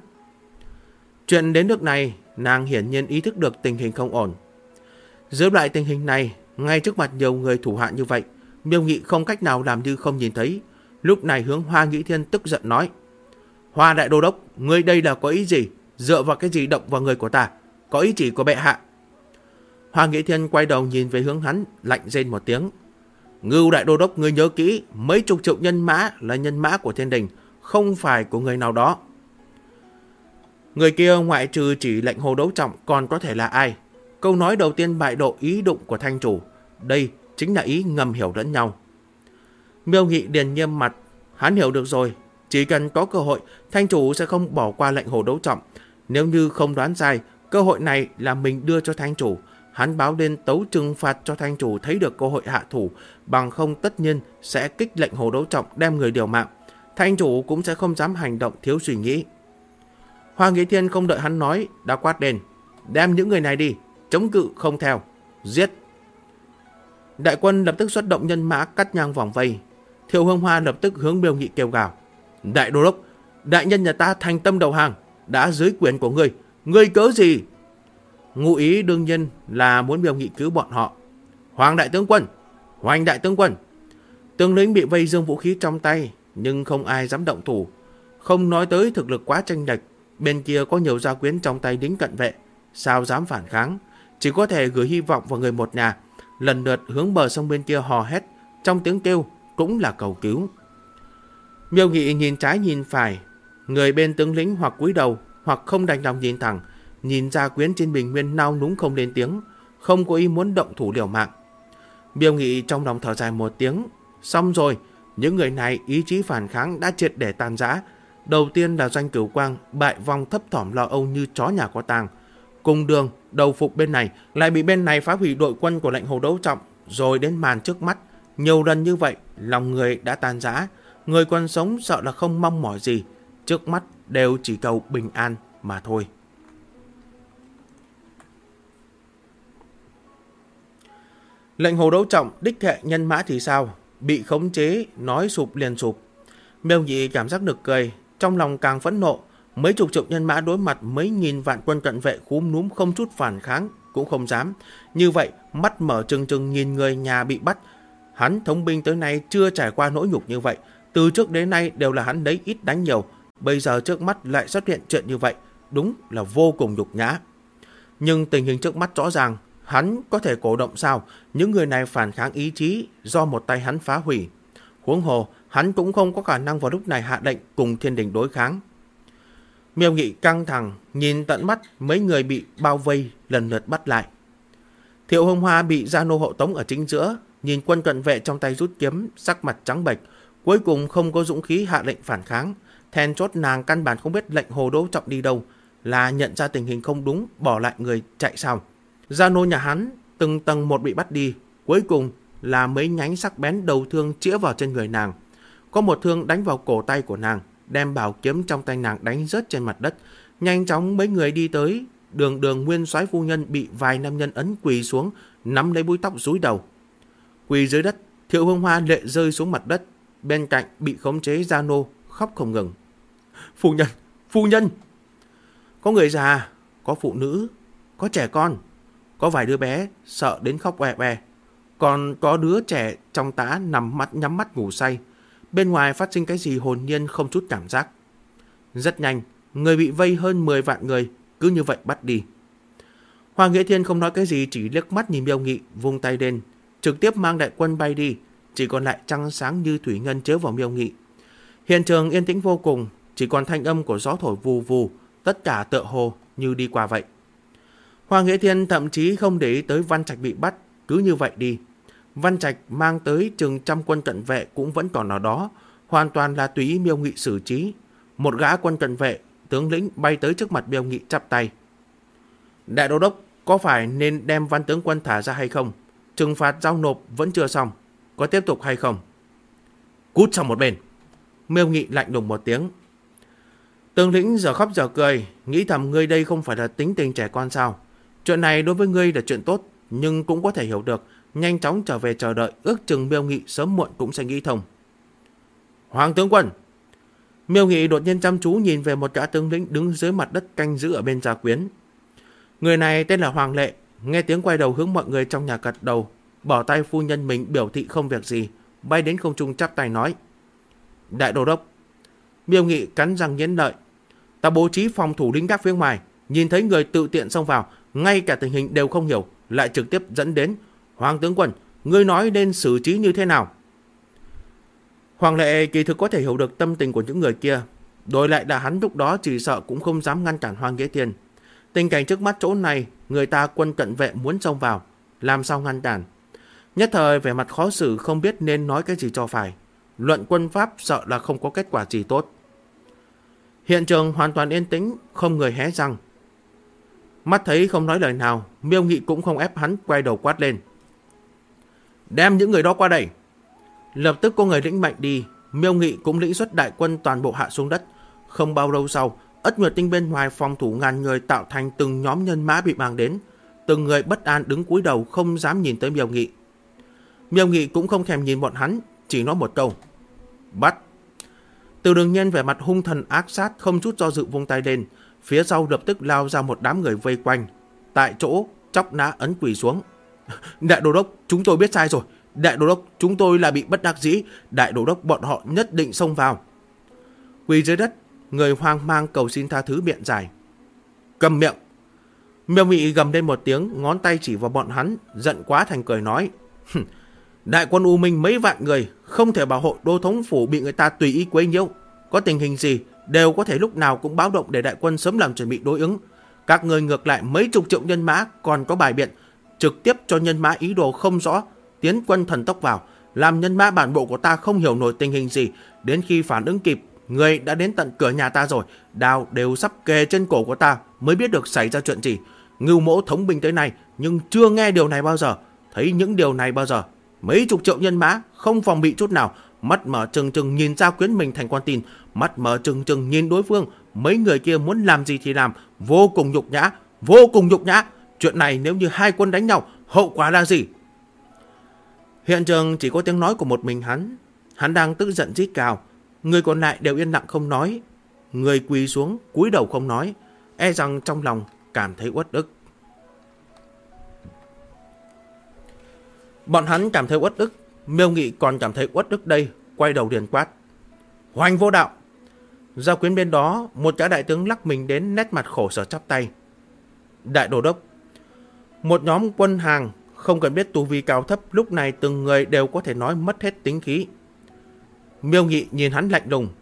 Chuyện đến nước này, nàng hiển nhiên ý thức được tình hình không ổn. Dưới lại tình hình này, ngay trước mặt nhiều người thủ hạ như vậy, Miêu Nghị không cách nào làm như không nhìn thấy. Lúc này hướng Hoa Nghĩa Thiên tức giận nói. Hoa đại đô đốc, ngươi đây là có ý gì? Dựa vào cái gì động vào người của ta? Có ý chỉ của bệ hạ. Hoa Nghĩa Thiên quay đầu nhìn về hướng hắn, lạnh rên một tiếng. Ngưu đại đô đốc, ngươi nhớ kỹ, mấy chục triệu nhân mã là nhân mã của Thiên Đình, không phải của người nào đó. Người kia ngoại trừ chỉ lệnh Hồ đấu trọng còn có thể là ai? Câu nói đầu tiên bại lộ ý đụng của thanh chủ. Đây chính là ý ngầm hiểu lẫn nhau. Miêu Nghị điền nghiêm mặt, hắn hiểu được rồi. Chỉ cần có cơ hội, thanh chủ sẽ không bỏ qua lệnh Hồ đấu trọng. Nếu như không đoán sai, cơ hội này là mình đưa cho thanh chủ. Hắn báo lên tấu trừng phạt cho thanh chủ thấy được cơ hội hạ thủ, bằng không tất nhiên sẽ kích lệnh Hồ đấu trọng đem người điều mạng. Thanh chủ cũng sẽ không dám hành động thiếu suy nghĩ. Hoa Nghĩa Thiên không đợi hắn nói, đã quát lên. Đem những người này đi, chống cự không theo, giết. Đại quân lập tức xuất động nhân mã cắt ngang vòng vây. Thiệu Hương Hoa lập tức hướng Miêu Nghị kêu gào. Đại đô đốc, đại nhân nhà ta thành tâm đầu hàng, đã dưới quyền của ngươi cớ gì? Ngụ ý đương nhiên là muốn Miêu Nghị cứu bọn họ. Hoàng đại tướng quân, Hoành đại tướng quân. Tướng lĩnh bị vây giương vũ khí trong tay, nhưng không ai dám động thủ. Không nói tới thực lực quá chênh lệch, bên kia có nhiều gia quyến trong tay lính cận vệ, sao dám phản kháng? Chỉ có thể gửi hy vọng vào người một nhà, lần lượt hướng bờ sông bên kia hò hét, trong tiếng kêu cũng là cầu cứu. Miêu Nghị nhìn trái nhìn phải, người bên tướng lĩnh hoặc cúi đầu hoặc không đành lòng nhìn thẳng, nhìn gia quyến trên bình nguyên nao núng không lên tiếng, không có ý muốn động thủ liều mạng. Miêu Nghị trong lòng thở dài một tiếng, xong rồi, những người này ý chí phản kháng đã triệt để tan rã, Đầu tiên là Doanh Cửu Quang, bại vong thấp thỏm lo âu như chó nhà có tang. Cùng đường, đầu phục bên này, lại bị bên này phá hủy đội quân của lệnh Hồ Đấu Trọng, rồi đến màn trước mắt. Nhiều lần như vậy, lòng người đã tan rã. Người còn sống sợ là không mong mỏi gì. Trước mắt đều chỉ cầu bình an mà thôi. Lệnh Hồ Đấu Trọng đích hệ nhân mã thì sao? Bị khống chế, nói sụp liền sụp. Miêu Nhị cảm giác nực cười, trong lòng càng phẫn nộ. Mấy chục triệu nhân mã đối mặt mấy nghìn vạn quân cận vệ khúm núm không chút phản kháng cũng không dám. Như vậy, mắt mở trừng trừng nhìn người nhà bị bắt. Hắn thống binh tới nay chưa trải qua nỗi nhục như vậy. Từ trước đến nay đều là hắn lấy ít đánh nhiều. Bây giờ trước mắt lại xuất hiện chuyện như vậy, đúng là vô cùng nhục nhã. Nhưng tình hình trước mắt rõ ràng, hắn có thể cổ động sao? Những người này phản kháng ý chí do một tay hắn phá hủy. Huống hồ, hắn cũng không có khả năng vào lúc này hạ lệnh cùng thiên đình đối kháng. Miêu Nghị căng thẳng, nhìn tận mắt mấy người bị bao vây lần lượt bắt lại. Thiệu Hồng Hoa bị Gia Nô hộ tống ở chính giữa, nhìn quân cận vệ trong tay rút kiếm, sắc mặt trắng bệch, cuối cùng không có dũng khí hạ lệnh phản kháng. Then chốt nàng căn bản không biết lệnh Hồ Đấu Trọng đi đâu, là nhận ra tình hình không đúng, bỏ lại người chạy sao. Gia Nô nhà hắn từng tầng một bị bắt đi, cuối cùng là mấy nhánh sắc bén đầu thương chĩa vào trên người nàng. Có một thương đánh vào cổ tay của nàng, đem bảo kiếm trong tay nàng đánh rớt trên mặt đất. Nhanh chóng mấy người đi tới, đường nguyên soái phu nhân bị vài nam nhân ấn quỳ xuống, nắm lấy búi tóc rúi đầu. Quỳ dưới đất, Thiệu Hương Hoa lệ rơi xuống mặt đất, bên cạnh bị khống chế Gia Nô khóc không ngừng. Phu nhân! Có người già, có phụ nữ, có trẻ con, có vài đứa bé sợ đến khóc oe oe. Còn có đứa trẻ trong tã nhắm mắt ngủ say. Bên ngoài phát sinh cái gì hồn nhiên không chút cảm giác. Rất nhanh, người bị vây hơn 10 vạn người, cứ như vậy bắt đi. Hoàng Nghĩa Thiên không nói cái gì, chỉ liếc mắt nhìn Miêu Nghị, vung tay lên, trực tiếp mang đại quân bay đi, chỉ còn lại trăng sáng như thủy ngân chiếu vào Miêu Nghị. Hiện trường yên tĩnh vô cùng, chỉ còn thanh âm của gió thổi vù vù, tất cả tựa hồ như đi qua vậy. Hoàng Nghĩa Thiên thậm chí không để ý tới Văn Trạch bị bắt, cứ như vậy đi. Văn Trạch mang tới chừng trăm quân cận vệ cũng vẫn còn ở đó, hoàn toàn là tùy ý Miêu Nghị xử trí. Một gã quân cận vệ, tướng lĩnh bay tới trước mặt Miêu Nghị chắp tay. Đại đô đốc, có phải nên đem Văn tướng quân thả ra hay không? Trừng phạt giao nộp vẫn chưa xong, có tiếp tục hay không? Cút sang một bên. Miêu Nghị lạnh lùng một tiếng. Tướng lĩnh giờ khóc giờ cười, nghĩ thầm ngươi đây không phải là tính tình trẻ con sao? Chuyện này đối với ngươi là chuyện tốt, nhưng cũng có thể hiểu được. Nhanh chóng trở về chờ đợi, ước chừng Miêu Nghị sớm muộn cũng sẽ nghĩ thông. Hoàng tướng quân! Miêu Nghị đột nhiên chăm chú nhìn về một gã tướng lĩnh đứng dưới mặt đất canh giữ ở bên gia quyến. Người này tên là Hoàng Lệ, nghe tiếng quay đầu hướng mọi người trong nhà gật đầu, bỏ tay phu nhân mình biểu thị không việc gì, bay đến không trung chắp tay nói. Đại đô đốc! Miêu Nghị cắn răng nghiến lợi. Ta bố trí phòng thủ lính gác phía ngoài, nhìn thấy người tự tiện xông vào, ngay cả tình hình đều không hiểu, lại trực tiếp dẫn đến. Hoàng tướng quân, ngươi nói nên xử trí như thế nào? Hoàng Lệ kỳ thực có thể hiểu được tâm tình của những người kia, đổi lại là hắn lúc đó chỉ sợ cũng không dám ngăn cản Hoàng Nghĩa Thiên. Tình cảnh trước mắt chỗ này, người ta quân cận vệ muốn xông vào, làm sao ngăn cản? Nhất thời vẻ mặt khó xử không biết nên nói cái gì cho phải. Luận quân pháp sợ là không có kết quả gì tốt. Hiện trường hoàn toàn yên tĩnh, không người hé răng. Mắt thấy không nói lời nào, Miêu Nghị cũng không ép hắn, quay đầu quát lên. Đem những người đó qua đây. Lập tức có người lĩnh mạnh đi, Miêu Nghị cũng lĩnh xuất đại quân toàn bộ hạ xuống đất. Không bao lâu sau, Ất Nguyệt Tinh bên ngoài phòng thủ ngàn người tạo thành từng nhóm nhân mã bị mang đến. Từng người bất an đứng cúi đầu không dám nhìn tới Miêu Nghị. Miêu Nghị cũng không thèm nhìn bọn hắn, chỉ nói một câu. Bắt! Từ Đường Nhân vẻ mặt hung thần ác sát, không chút do dự vung tay lên. Phía sau lập tức lao ra một đám người vây quanh. Tại chỗ, chóc nã ấn quỳ xuống. Đại đô đốc, chúng tôi biết sai rồi. Đại đô đốc, chúng tôi là bị bất đắc dĩ. Đại đô đốc, bọn họ nhất định xông vào. Quỳ dưới đất, người hoang mang cầu xin tha thứ biện giải. Cầm miệng! Miêu Nghị gầm lên một tiếng, ngón tay chỉ vào bọn hắn, giận quá thành cười nói. Đại quân U Minh mấy vạn người, không thể bảo hộ đô thống phủ bị người ta tùy ý quấy nhiễu. Có tình hình gì, đều có thể lúc nào cũng báo động để đại quân sớm làm chuẩn bị đối ứng. Các người ngược lại mấy chục triệu nhân mã còn có bài biện, trực tiếp cho nhân mã ý đồ không rõ, tiến quân thần tốc vào, làm nhân mã bản bộ của ta không hiểu nổi tình hình gì, đến khi phản ứng kịp, Người đã đến tận cửa nhà ta rồi, đao đều sắp kề trên cổ của ta, mới biết được xảy ra chuyện gì. Ngưu mỗ thống binh tới nay, nhưng chưa nghe điều này bao giờ, thấy những điều này bao giờ. Mấy chục triệu nhân mã, không phòng bị chút nào, mắt mở trừng trừng nhìn Gia Quyến mình thành con tin, mắt mở trừng trừng nhìn đối phương. Mấy người kia muốn làm gì thì làm, vô cùng nhục nhã, vô cùng nhục nhã. Chuyện này nếu như hai quân đánh nhau, hậu quả là gì? Hiện trường chỉ có tiếng nói của một mình hắn đang tức giận rít gào. Người còn lại đều yên lặng không nói. Người quỳ xuống, cúi đầu không nói, e rằng trong lòng cảm thấy uất ức. Bọn hắn cảm thấy uất ức, Miêu Nghị còn cảm thấy uất ức đây, quay đầu liền quát: Hoành vô đạo! Gia Quyến bên đó, một gã đại tướng lắc mình đến, nét mặt khổ sở chắp tay: Đại đô đốc! Một nhóm quân hàng không cần biết tu vi cao thấp, lúc này từng người đều có thể nói mất hết tính khí. Miêu Nghị nhìn hắn lạnh lùng: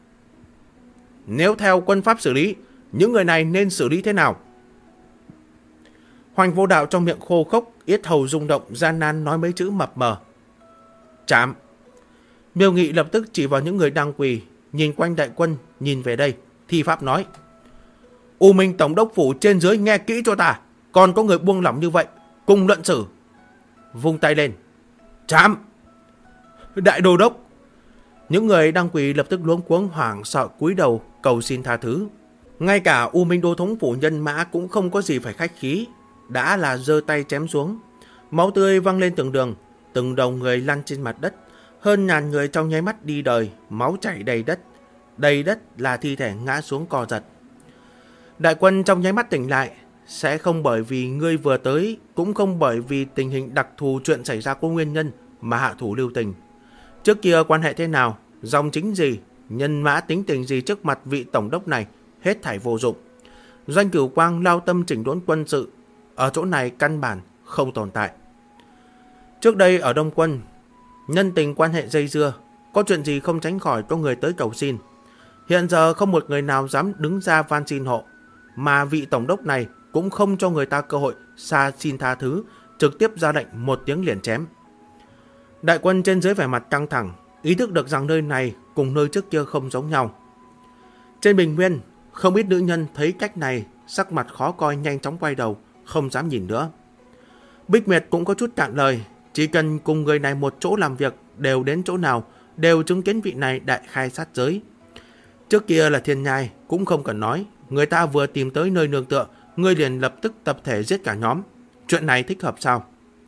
Nếu theo quân pháp xử lý, những người này nên xử lý thế nào? Hoành vô đạo trong miệng khô khốc, yết hầu rung động, gian nan nói mấy chữ mập mờ: Chạm! Miêu Nghị lập tức chỉ vào những người đang quỳ, nhìn quanh đại quân, nhìn về đây, thi pháp nói: U Minh tổng đốc phủ trên dưới nghe kỹ cho ta, còn có người buông lỏng như vậy, cùng luận xử. Vung tay lên: Chạm! Đại đô đốc! Những người đang quỳ lập tức luống cuống hoảng sợ cúi đầu cầu xin tha thứ. Ngay cả U Minh đô thống phủ nhân mã cũng không có gì phải khách khí, đã là giơ tay chém xuống. Máu tươi văng lên từng đường, từng đầu người lăn trên mặt đất. Hơn ngàn người trong nháy mắt đi đời, máu chảy đầy đất. Đầy đất là thi thể ngã xuống co giật. Đại quân trong nháy mắt tỉnh lại, sẽ không bởi vì ngươi vừa tới, cũng không bởi vì tình hình đặc thù chuyện xảy ra có nguyên nhân mà hạ thủ lưu tình. Trước kia quan hệ thế nào, dòng chính gì, nhân mã tính tình gì trước mặt vị tổng đốc này, hết thảy vô dụng. Doanh Cửu Quang lao tâm chỉnh đốn quân sự, ở chỗ này căn bản không tồn tại. Trước đây ở Đông Quân, nhân tình quan hệ dây dưa, có chuyện gì không tránh khỏi có người tới cầu xin. Hiện giờ không một người nào dám đứng ra van xin hộ, mà vị tổng đốc này cũng không cho người ta cơ hội xa xin tha thứ, trực tiếp ra lệnh một tiếng liền chém. Đại quân trên dưới vẻ mặt căng thẳng, ý thức được rằng nơi này cùng nơi trước kia không giống nhau. Trên bình nguyên, không ít nữ nhân thấy cách này, sắc mặt khó coi nhanh chóng quay đầu, không dám nhìn nữa. Bích Nguyệt cũng có chút cạn lời, chỉ cần cùng người này một chỗ làm việc, đều đến chỗ nào, đều chứng kiến vị này đại khai sát giới. Trước kia là Thiên Nhai, cũng không cần nói, người ta vừa tìm tới nơi nương tựa, ngươi liền lập tức tập thể giết cả nhóm. Chuyện này thích hợp sao?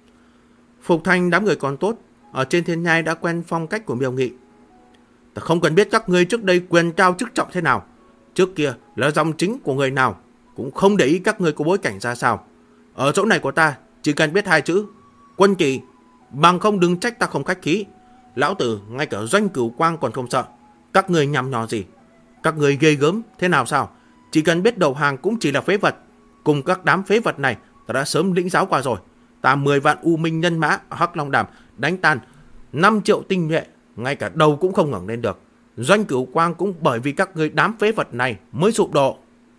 Phục Thanh đám người còn tốt, ở trên Thiên Nhai đã quen phong cách của Miêu Nghị. Ta không cần biết các ngươi trước đây quyền cao chức trọng thế nào, trước kia là dòng chính của người nào, cũng không để ý các ngươi có bối cảnh ra sao. Ở chỗ này của ta, chỉ cần biết hai chữ: quân kỳ, bằng không đừng trách ta không khách khí. Lão tử ngay cả Doanh Cửu Quang còn không sợ, các ngươi nhằm nhò gì? Các ngươi ghê gớm thế nào sao? Chỉ cần biết đầu hàng cũng chỉ là phế vật. Cùng các đám phế vật này ta đã sớm lĩnh giáo qua rồi. Ta 10 vạn U Minh nhân mã ở Hắc Long Đàm đánh tan 5 triệu tinh nhuệ, ngay cả đầu cũng không ngẩng lên được. Doanh Cửu Quang cũng bởi vì các ngươi đám phế vật này mới sụp đổ.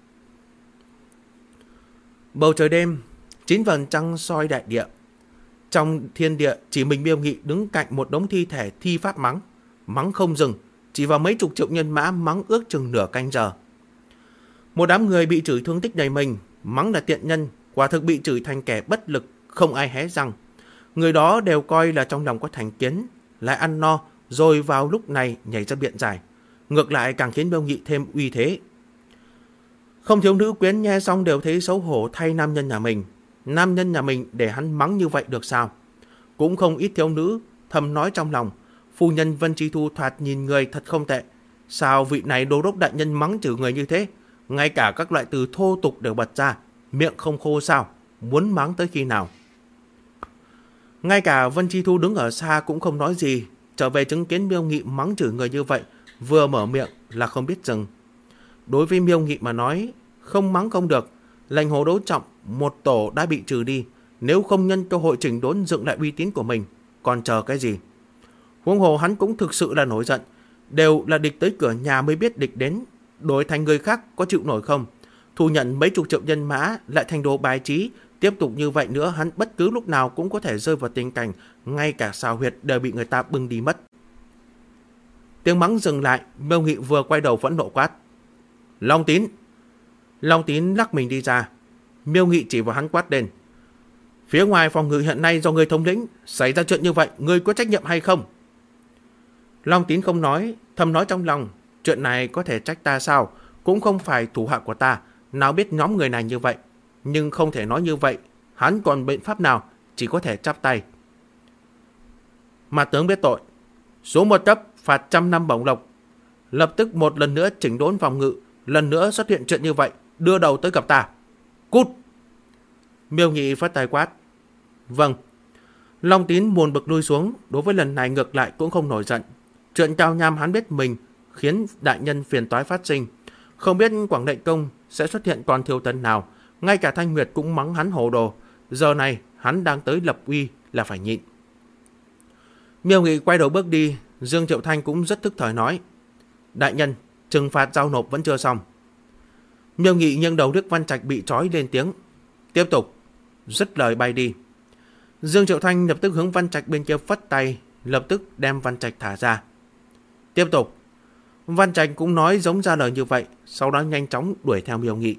Bầu trời đêm, 9 vầng trăng soi đại địa. Trong thiên địa chỉ mình Miêu Nghị đứng cạnh một đống thi thể thi pháp mắng. Mắng không dừng, chỉ vào mấy chục triệu nhân mã mắng ước chừng nửa canh giờ. Một đám người bị chửi thương tích đầy mình, mắng là tiện nhân, quả thực bị chửi thành kẻ bất lực, không ai hé răng. Người đó đều coi là trong lòng có thành kiến, lại ăn no, rồi vào lúc này nhảy ra biện giải. Ngược lại càng khiến Miêu Nghị thêm uy thế. Không thiếu nữ quyến nghe xong đều thấy xấu hổ thay nam nhân nhà mình. Nam nhân nhà mình để hắn mắng như vậy được sao? Cũng không ít thiếu nữ thầm nói trong lòng: phu nhân Vân Chi Thu thoạt nhìn người thật không tệ. Sao vị này đô đốc đại nhân mắng chửi người như thế? Ngay cả các loại từ thô tục đều bật ra. Miệng không khô sao? Muốn mắng tới khi nào? Ngay cả Vân Chi Thu đứng ở xa cũng không nói gì. Trở về chứng kiến Miêu Nghị mắng chửi người như vậy, vừa mở miệng là không biết dừng. Đối với Miêu Nghị mà nói, không mắng không được. Lãnh Hồ Đấu Trọng một tổ đã bị trừ đi, nếu không nhân cơ hội chỉnh đốn dựng lại uy tín của mình, còn chờ cái gì? Huống hồ hắn cũng thực sự là nổi giận, đều là địch tới cửa nhà mới biết địch đến, đổi thành người khác có chịu nổi không? Thu nhận mấy chục triệu nhân mã lại thành đồ bài trí, tiếp tục như vậy nữa hắn bất cứ lúc nào cũng có thể rơi vào tình cảnh ngay cả xào huyệt đều bị người ta bưng đi mất. Tiếng mắng dừng lại, Miêu Nghị vừa quay đầu phẫn nộ quát: Long Tín! Long Tín lắc mình đi ra. Miêu Nghị chỉ vào hắn quát lên: Phía ngoài phòng ngự hiện nay do ngươi thống lĩnh, xảy ra chuyện như vậy, ngươi có trách nhiệm hay không? Long Tín không nói, thầm nói trong lòng: Chuyện này có thể trách ta sao? Cũng không phải thủ hạ của ta, nào biết nhóm người này như vậy. Nhưng không thể nói như vậy, hắn còn biện pháp nào, chỉ có thể chắp tay. Mà tướng biết tội, số 1 cấp phạt 100 năm bổng lộc. Lập tức một lần nữa chỉnh đốn phòng ngự, lần nữa xuất hiện chuyện như vậy, đưa đầu tới gặp ta. Cút! Miêu Nghị phất tay quát: Vâng. Long Tín buồn bực lui xuống, đối với lần này ngược lại cũng không nổi giận. Chuyện Cao Nham hắn biết mình khiến đại nhân phiền toái phát sinh, không biết Quảng Lệnh Công sẽ xuất hiện còn thiếu tấn nào. Ngay cả Thanh Nguyệt cũng mắng hắn hồ đồ. Giờ này hắn đang tới lập uy là phải nhịn. Miêu Nghị quay đầu bước đi. Dương Triệu Thanh cũng rất tức thời nói: Đại nhân, trừng phạt giao nộp vẫn chưa xong. Miêu Nghị nghiêng đầu Đức Văn Trạch bị trói lên tiếng: Tiếp tục. Dứt lời bay đi. Dương Triệu Thanh lập tức hướng Văn Trạch bên kia phất tay, lập tức đem Văn Trạch thả ra. Tiếp tục. Văn Trạch cũng nói giống ra lời như vậy, sau đó nhanh chóng đuổi theo Miêu Nghị.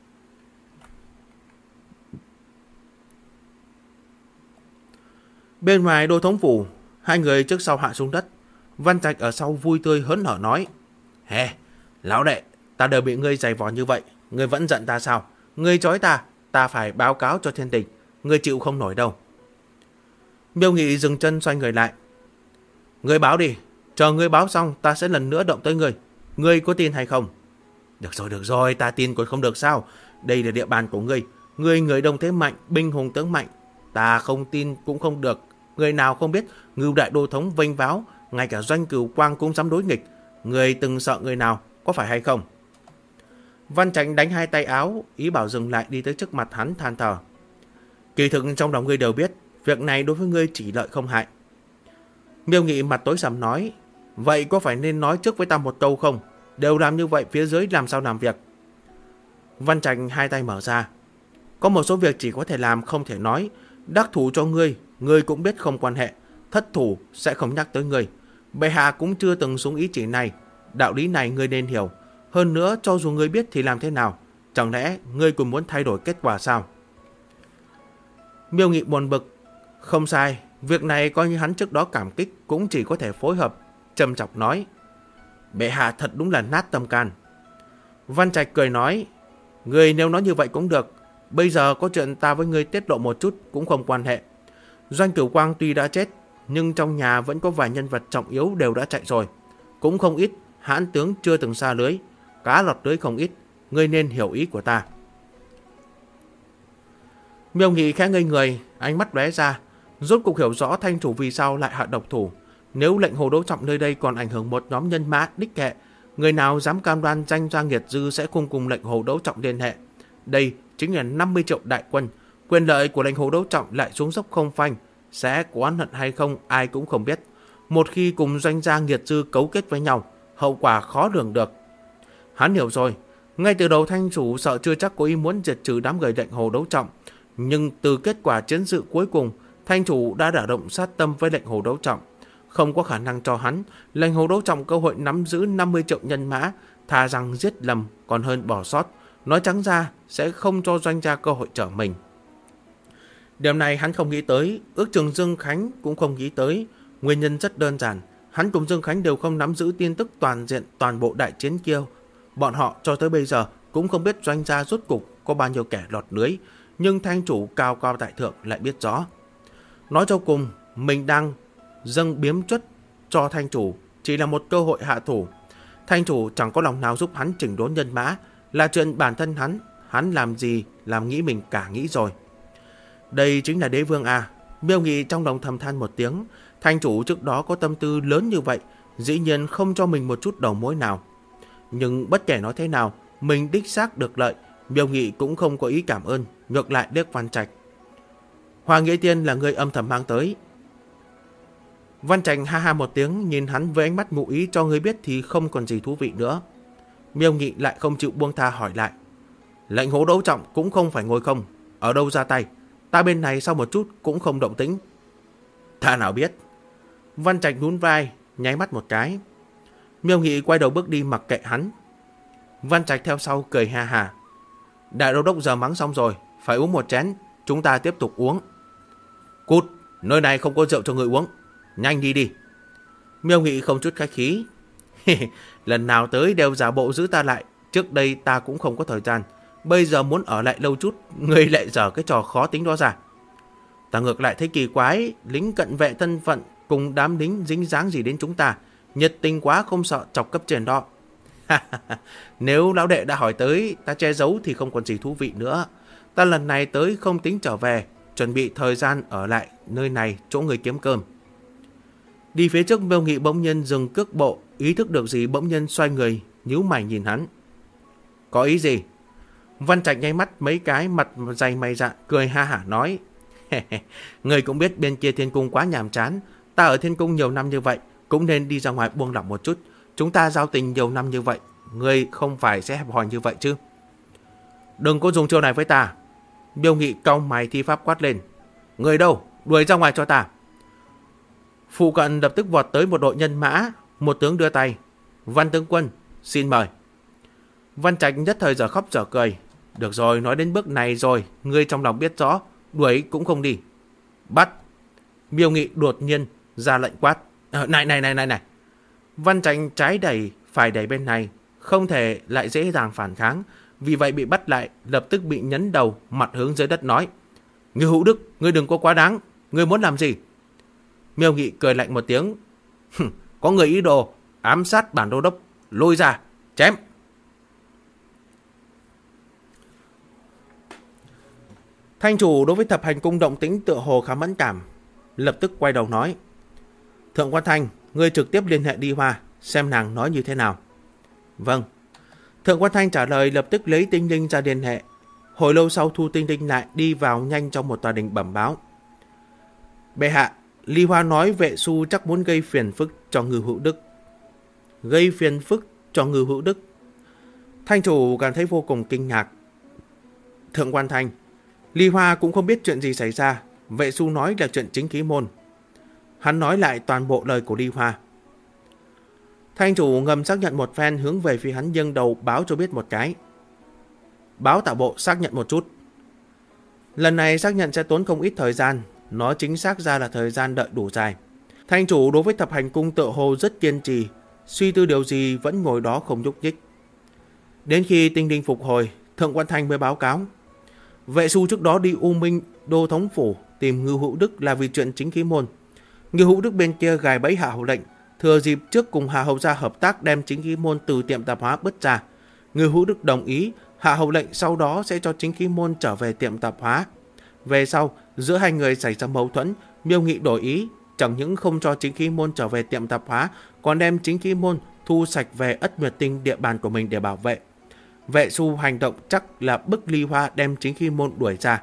Bên ngoài Đô Thống Phủ, hai người trước sau hạ xuống đất. Văn Trạch ở sau vui tươi hớn hở nói: Hè, lão đệ, ta đều bị ngươi giày vò như vậy, ngươi vẫn giận ta sao? Ngươi trói ta, ta phải báo cáo cho thiên đình, ngươi chịu không nổi đâu. Miêu Nghị dừng chân xoay người lại: Ngươi báo đi, chờ ngươi báo xong ta sẽ lần nữa động tới ngươi. Ngươi có tin hay không? Được rồi, ta tin còn không được sao? Đây là địa bàn của ngươi, ngươi người đông thế mạnh, binh hùng tướng mạnh, ta không tin cũng không được. Người nào không biết Ngưu Đại Đô Thống vênh váo, ngay cả Doanh Cửu Quang cũng dám đối nghịch. Ngươi từng sợ người nào, có phải hay không? Văn Trạch đánh hai tay áo, ý bảo dừng lại, đi tới trước mặt hắn than thở: Kỳ thực trong lòng ngươi đều biết, việc này đối với ngươi chỉ lợi không hại. Miêu Nghị mặt tối sầm nói: Vậy có phải nên nói trước với ta một câu không? Đều làm như vậy phía dưới làm sao làm việc? Văn Trạch hai tay mở ra: Có một số việc chỉ có thể làm không thể nói. Đắc thủ cho ngươi, ngươi cũng biết không quan hệ. Thất thủ sẽ không nhắc tới ngươi. Bệ hạ cũng chưa từng xuống ý chỉ này. Đạo lý này ngươi nên hiểu. Hơn nữa cho dù ngươi biết thì làm thế nào? Chẳng lẽ ngươi cũng muốn thay đổi kết quả sao? Miêu Nghị buồn bực: Không sai, việc này coi như hắn trước đó cảm kích, cũng chỉ có thể phối hợp. Trầm chọc nói: Bệ hạ thật đúng là nát tâm can. Văn Trạch cười nói: Ngươi nếu nói như vậy cũng được. Bây giờ có chuyện ta với ngươi tiết lộ một chút cũng không quan hệ. Doanh Cửu Quang tuy đã chết, nhưng trong nhà vẫn có vài nhân vật trọng yếu đều đã chạy rồi. Cũng không ít hãn tướng chưa từng xa lưới, cá lọt lưới không ít. Ngươi nên hiểu ý của ta. Miêu Nghị khẽ ngây người, ánh mắt lóe ra, rốt cục hiểu rõ Thanh chủ vì sao lại hạ độc thủ. Nếu lệnh Hồ Đấu Trọng nơi đây còn ảnh hưởng một nhóm nhân mã đích kệ, người nào dám cam đoan danh gia nghiệt dư sẽ cùng lệnh Hồ Đấu Trọng liên hệ. Đây chính là 50 triệu đại quân, quyền lợi của lệnh Hồ Đấu Trọng lại xuống dốc không phanh, sẽ có oán hận hay không ai cũng không biết. Một khi cùng doanh gia nghiệt dư cấu kết với nhau, hậu quả khó lường được. Hắn hiểu rồi, ngay từ đầu Thanh chủ sợ chưa chắc có ý muốn diệt trừ đám người lệnh Hồ Đấu Trọng, nhưng từ kết quả chiến sự cuối cùng, Thanh chủ đã đả động sát tâm với lệnh Hồ Đấu Trọng. Không có khả năng cho hắn, lệnh Hồ Đấu Trọng cơ hội nắm giữ 50 triệu nhân mã, thà rằng giết lầm còn hơn bỏ sót. Nói trắng ra sẽ không cho doanh gia cơ hội trở mình. Điểm này hắn không nghĩ tới, ước chừng Dương Khánh cũng không nghĩ tới. Nguyên nhân rất đơn giản, hắn cùng Dương Khánh đều không nắm giữ tin tức toàn diện toàn bộ đại chiến kia. Bọn họ cho tới bây giờ cũng không biết doanh gia rốt cục có bao nhiêu kẻ lọt lưới, nhưng Thanh chủ cao cao tại thượng lại biết rõ. Nói cho cùng, mình đang dâng biếm chuất cho Thanh chủ chỉ là một cơ hội hạ thủ. Thanh chủ chẳng có lòng nào giúp hắn chỉnh đốn nhân mã, là chuyện bản thân hắn làm gì làm nghĩ mình cả nghĩ rồi. Đây chính là đế vương à? Miêu Nghị trong lòng thầm than một tiếng. Thanh chủ trước đó có tâm tư lớn như vậy, dĩ nhiên không cho mình một chút đầu mối nào. Nhưng bất kể nói thế nào, mình đích xác được lợi. Miêu Nghị cũng không có ý cảm ơn, ngược lại liếc Văn Trạch: Hoàng Nghĩa Tiên là người âm thầm mang tới. Văn Trạch ha ha một tiếng, nhìn hắn với ánh mắt ngụ ý cho người biết thì không còn gì thú vị nữa. Miêu Nghị lại không chịu buông tha hỏi lại: Lệnh Hồ Đấu Trọng cũng không phải ngồi không, ở đâu ra tay? Ta bên này sau một chút cũng không động tĩnh. Ta nào biết. Văn Trạch nhún vai, nháy mắt một cái. Miêu Nghị quay đầu bước đi mặc kệ hắn. Văn Trạch theo sau cười ha hà. Đại đô đốc giờ mắng xong rồi, phải uống một chén, chúng ta tiếp tục uống. Cút, nơi này không có rượu cho người uống, nhanh đi đi. Miêu Nghị không chút khách khí. Lần nào tới đều giả bộ giữ ta lại, trước đây ta cũng không có thời gian, bây giờ muốn ở lại lâu chút, người lại dở cái trò khó tính đó ra. Ta ngược lại thấy kỳ quái, lính cận vệ thân phận cùng đám lính dính dáng gì đến chúng ta, nhiệt tình quá không sợ chọc cấp trên đó. Nếu lão đệ đã hỏi tới, ta che giấu thì không còn gì thú vị nữa. Ta lần này tới không tính trở về, chuẩn bị thời gian ở lại nơi này chỗ người kiếm cơm. Đi phía trước, Miêu Nghị bỗng nhiên dừng cước bộ, ý thức được gì bỗng nhiên xoay người, nhíu mày nhìn hắn. Có ý gì? Văn Trạch nháy mắt mấy cái, mặt dày mày dạ, cười ha hả nói. Người cũng biết bên kia thiên cung quá nhàm chán, ta ở thiên cung nhiều năm như vậy, cũng nên đi ra ngoài buông lỏng một chút. Chúng ta giao tình nhiều năm như vậy, người không phải sẽ hẹp hòi như vậy chứ? Đừng có dùng chiêu này với ta. Miêu Nghị cau mày thi pháp quát lên. Người đâu? Đuổi ra ngoài cho ta. Phụ cận lập tức vọt tới một đội nhân mã, một tướng đưa tay. Văn tướng quân, xin mời. Văn Trạch nhất thời giờ khóc giờ cười. Được rồi, nói đến bước này rồi, ngươi trong lòng biết rõ, đuổi cũng không đi. Bắt. Miêu Nghị đột nhiên ra lệnh quát. Này. Văn Trạch trái đẩy, phải đẩy bên này, không thể lại dễ dàng phản kháng, vì vậy bị bắt lại, lập tức bị nhấn đầu, mặt hướng dưới đất nói. Ngưu Hữu Đức, ngươi đừng có quá đáng, ngươi muốn làm gì? Miêu Nghị cười lạnh một tiếng. Có người ý đồ ám sát bản đô đốc, lôi ra, chém. Thanh chủ đối với Thập Hành Cung động tĩnh tựa hồ khá mẫn cảm, lập tức quay đầu nói. Thượng quan Thanh, ngươi trực tiếp liên hệ Đi Hoa, xem nàng nói như thế nào. Vâng. Thượng quan Thanh trả lời, lập tức lấy tinh linh ra liên hệ. Hồi lâu sau thu tinh linh lại, đi vào nhanh trong một tòa đình bẩm báo. Bệ hạ, Ly Hoa nói vệ su chắc muốn gây phiền phức cho Ngưu Hữu Đức. Gây phiền phức cho Ngưu Hữu Đức? Thanh chủ cảm thấy vô cùng kinh ngạc. Thượng quan Thanh, Ly Hoa cũng không biết chuyện gì xảy ra, vệ su nói là chuyện chính khí môn. Hắn nói lại toàn bộ lời của Ly Hoa. Thanh chủ ngầm xác nhận một phen, hướng về phía hắn dâng đầu báo cho biết một cái. Báo tả bộ xác nhận một chút. Lần này xác nhận sẽ tốn không ít thời gian, nó chính xác ra là thời gian đợi đủ dài. Thanh chủ đối với Thập Hành Cung tựa hồ rất kiên trì, suy tư điều gì vẫn ngồi đó không nhúc nhích. Đến khi tinh linh phục hồi, Thượng quan Thanh mới báo cáo. Vệ su trước đó đi U Minh Đô Thống Phủ tìm Ngưu Hữu Đức là vì chuyện chính khí môn. Ngưu Hữu Đức bên kia gài bẫy Hạ Hầu lệnh, thừa dịp trước cùng Hạ Hầu gia hợp tác đem chính khí môn từ tiệm tạp hóa bứt ra. Ngưu Hữu Đức đồng ý, Hạ Hầu lệnh sau đó sẽ cho chính khí môn trở về tiệm tạp hóa. Về sau, giữa hai người xảy ra mâu thuẫn, Miêu Nghị đổi ý, chẳng những không cho chính khí môn trở về tiệm tạp hóa, còn đem chính khí môn thu sạch về Ất Nguyệt Tinh, địa bàn của mình để bảo vệ. Vệ su hành động chắc là bức Ly Hoa đem chính khí môn đuổi ra.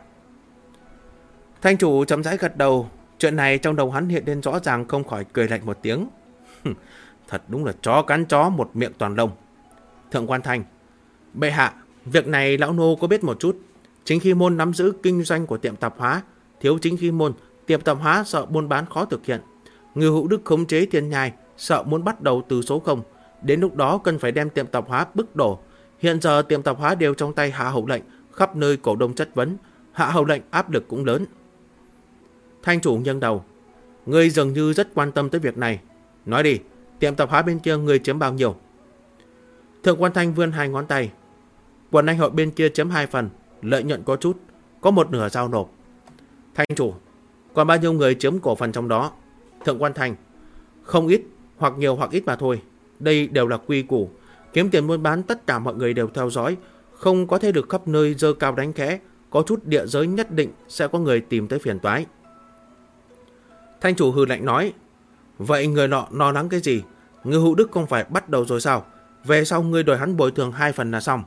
Thanh chủ chậm rãi gật đầu, chuyện này trong đầu hắn hiện lên rõ ràng, không khỏi cười lạnh một tiếng. Thật đúng là chó cắn chó, một miệng toàn lông. Thượng quan Thanh, bệ hạ, việc này lão nô có biết một chút. Chính khí môn nắm giữ kinh doanh của tiệm tạp hóa, thiếu chính khí môn, tiệm tạp hóa sợ buôn bán khó thực hiện. Ngưu Hữu Đức khống chế thiên nhai, sợ muốn bắt đầu từ số 0. Đến lúc đó cần phải đem tiệm tạp hóa bức đổ. Hiện giờ tiệm tạp hóa đều trong tay Hạ Hầu lệnh, khắp nơi cổ đông chất vấn. Hạ Hầu lệnh áp lực cũng lớn. Thanh chủ nghiêng đầu. Ngươi dường như rất quan tâm tới việc này. Nói đi, tiệm tạp hóa bên kia ngươi chiếm bao nhiêu? Thượng quan Thanh vươn 2 ngón tay. Quần anh hội bên kia chiếm 2 phần, lợi nhuận có chút, có 1/2 giao nộp. Thanh chủ, còn bao nhiêu người chiếm cổ phần trong đó? Thượng quan Thanh, không ít, hoặc nhiều hoặc ít mà thôi. Đây đều là quy củ. Kiếm tiền buôn bán tất cả mọi người đều theo dõi, không có thể được khắp nơi dơ cao đánh khẽ. Có chút địa giới nhất định sẽ có người tìm tới phiền toái. Thanh chủ hừ lạnh nói. Vậy người nọ lo lắng cái gì? Ngưu Hữu Đức không phải bắt đầu rồi sao? Về sau ngươi đòi hắn bồi thường 2 phần là xong.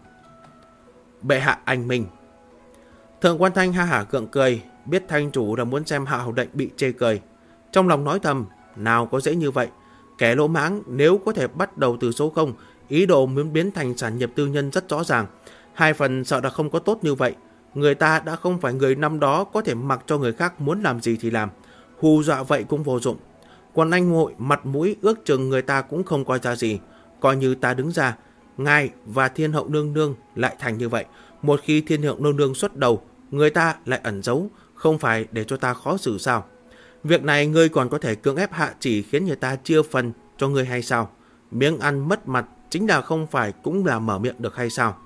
Bệ hạ anh minh. Thượng quan Thanh ha hả gượng cười, biết thanh chủ là muốn xem Hạ Hầu lệnh bị chê cười. Trong lòng nói thầm, nào có dễ như vậy. Kẻ lỗ mãng nếu có thể bắt đầu từ số 0, ý đồ muốn biến thành sản nghiệp tư nhân rất rõ ràng. 2 phần sợ là không có tốt như vậy. Người ta đã không phải người năm đó có thể mặc cho người khác muốn làm gì thì làm. Hù dọa vậy cũng vô dụng. Còn anh hội mặt mũi ước chừng người ta cũng không coi ra gì. coi như ta đứng ra, ngài và Thiên Hậu Nương Nương lại thành như vậy. Một khi Thiên Hậu Nương Nương xuất đầu, người ta lại ẩn giấu, không phải để cho ta khó xử sao? Việc này ngươi còn có thể cưỡng ép hạ chỉ khiến người ta chia phần cho ngươi hay sao? Miếng ăn mất mặt chính là không phải cũng là mở miệng được hay sao?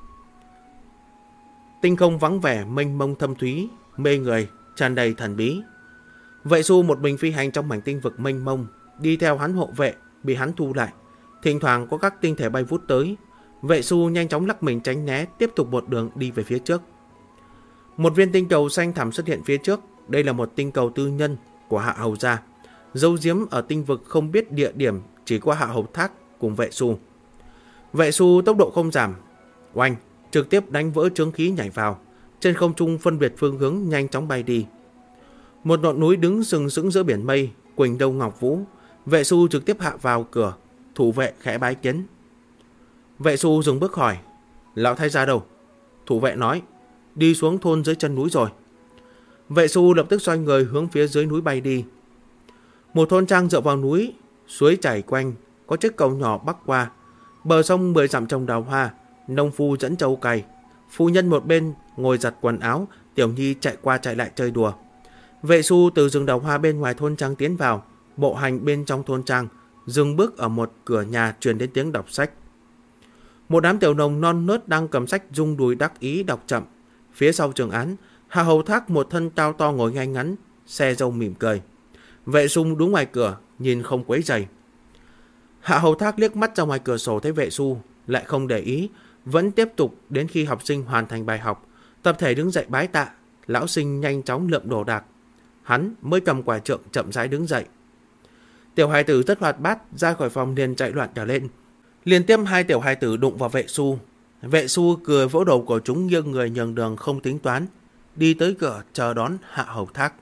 Tinh không vắng vẻ, mênh mông thâm thúy, mê người, tràn đầy thần bí. Vệ Xu một mình phi hành trong mảnh tinh vực mênh mông, đi theo hắn hộ vệ, bị hắn thu lại. Thỉnh thoảng có các tinh thể bay vút tới. Vệ Xu nhanh chóng lắc mình tránh né, tiếp tục một đường đi về phía trước. Một viên tinh cầu xanh thẳm xuất hiện phía trước. Đây là một tinh cầu tư nhân của Hạ Hầu gia, giấu giếm ở tinh vực không biết địa điểm, chỉ có Hạ Hầu Thác cùng Vệ Xu. Vệ Xu tốc độ không giảm, oanh, trực tiếp đánh vỡ chướng khí nhảy vào. Trên không trung phân biệt phương hướng nhanh chóng bay đi. Một ngọn núi đứng sừng sững giữa biển mây, Quỳnh Đâu Ngọc Vũ. Vệ Xu trực tiếp hạ vào cửa, thủ vệ khẽ bái kiến. Vệ Xu dừng bước hỏi, lão thái gia đâu? Thủ vệ nói, đi xuống thôn dưới chân núi rồi. Vệ Xu lập tức xoay người hướng phía dưới núi bay đi. Một thôn trang dựa vào núi, suối chảy quanh, có chiếc cầu nhỏ bắc qua. Bờ sông 10 dặm trồng đào hoa, nông phu dẫn trâu cày. Phu nhân một bên ngồi giặt quần áo, Tiểu Nhi chạy qua chạy lại chơi đùa. Vệ Xu từ rừng đào hoa bên ngoài thôn trang tiến vào, bộ hành bên trong thôn trang, dừng bước ở một cửa nhà truyền đến tiếng đọc sách. Một đám tiểu nông non nớt đang cầm sách rung đùi đắc ý đọc chậm. Phía sau trường án, Hạ Hầu Thác một thân cao to ngồi ngay ngắn, xe râu mỉm cười. Vệ Xu đứng ngoài cửa, nhìn không quấy rầy. Hạ Hầu Thác liếc mắt ra ngoài cửa sổ thấy Vệ Xu, lại không để ý, vẫn tiếp tục đến khi học sinh hoàn thành bài học, tập thể đứng dậy bái tạ. Lão sinh nhanh chóng lượm đồ đạc, hắn mới cầm quả trượng chậm rãi đứng dậy. Tiểu hài tử rất hoạt bát, ra khỏi phòng liền chạy loạn cả lên. Liên tiếp 2 tiểu hài tử đụng vào Vệ Xu. Vệ Xu cười vỗ đầu của chúng, nghiêng người nhường đường không tính toán, đi tới cửa chờ đón Hạ Hầu Thác.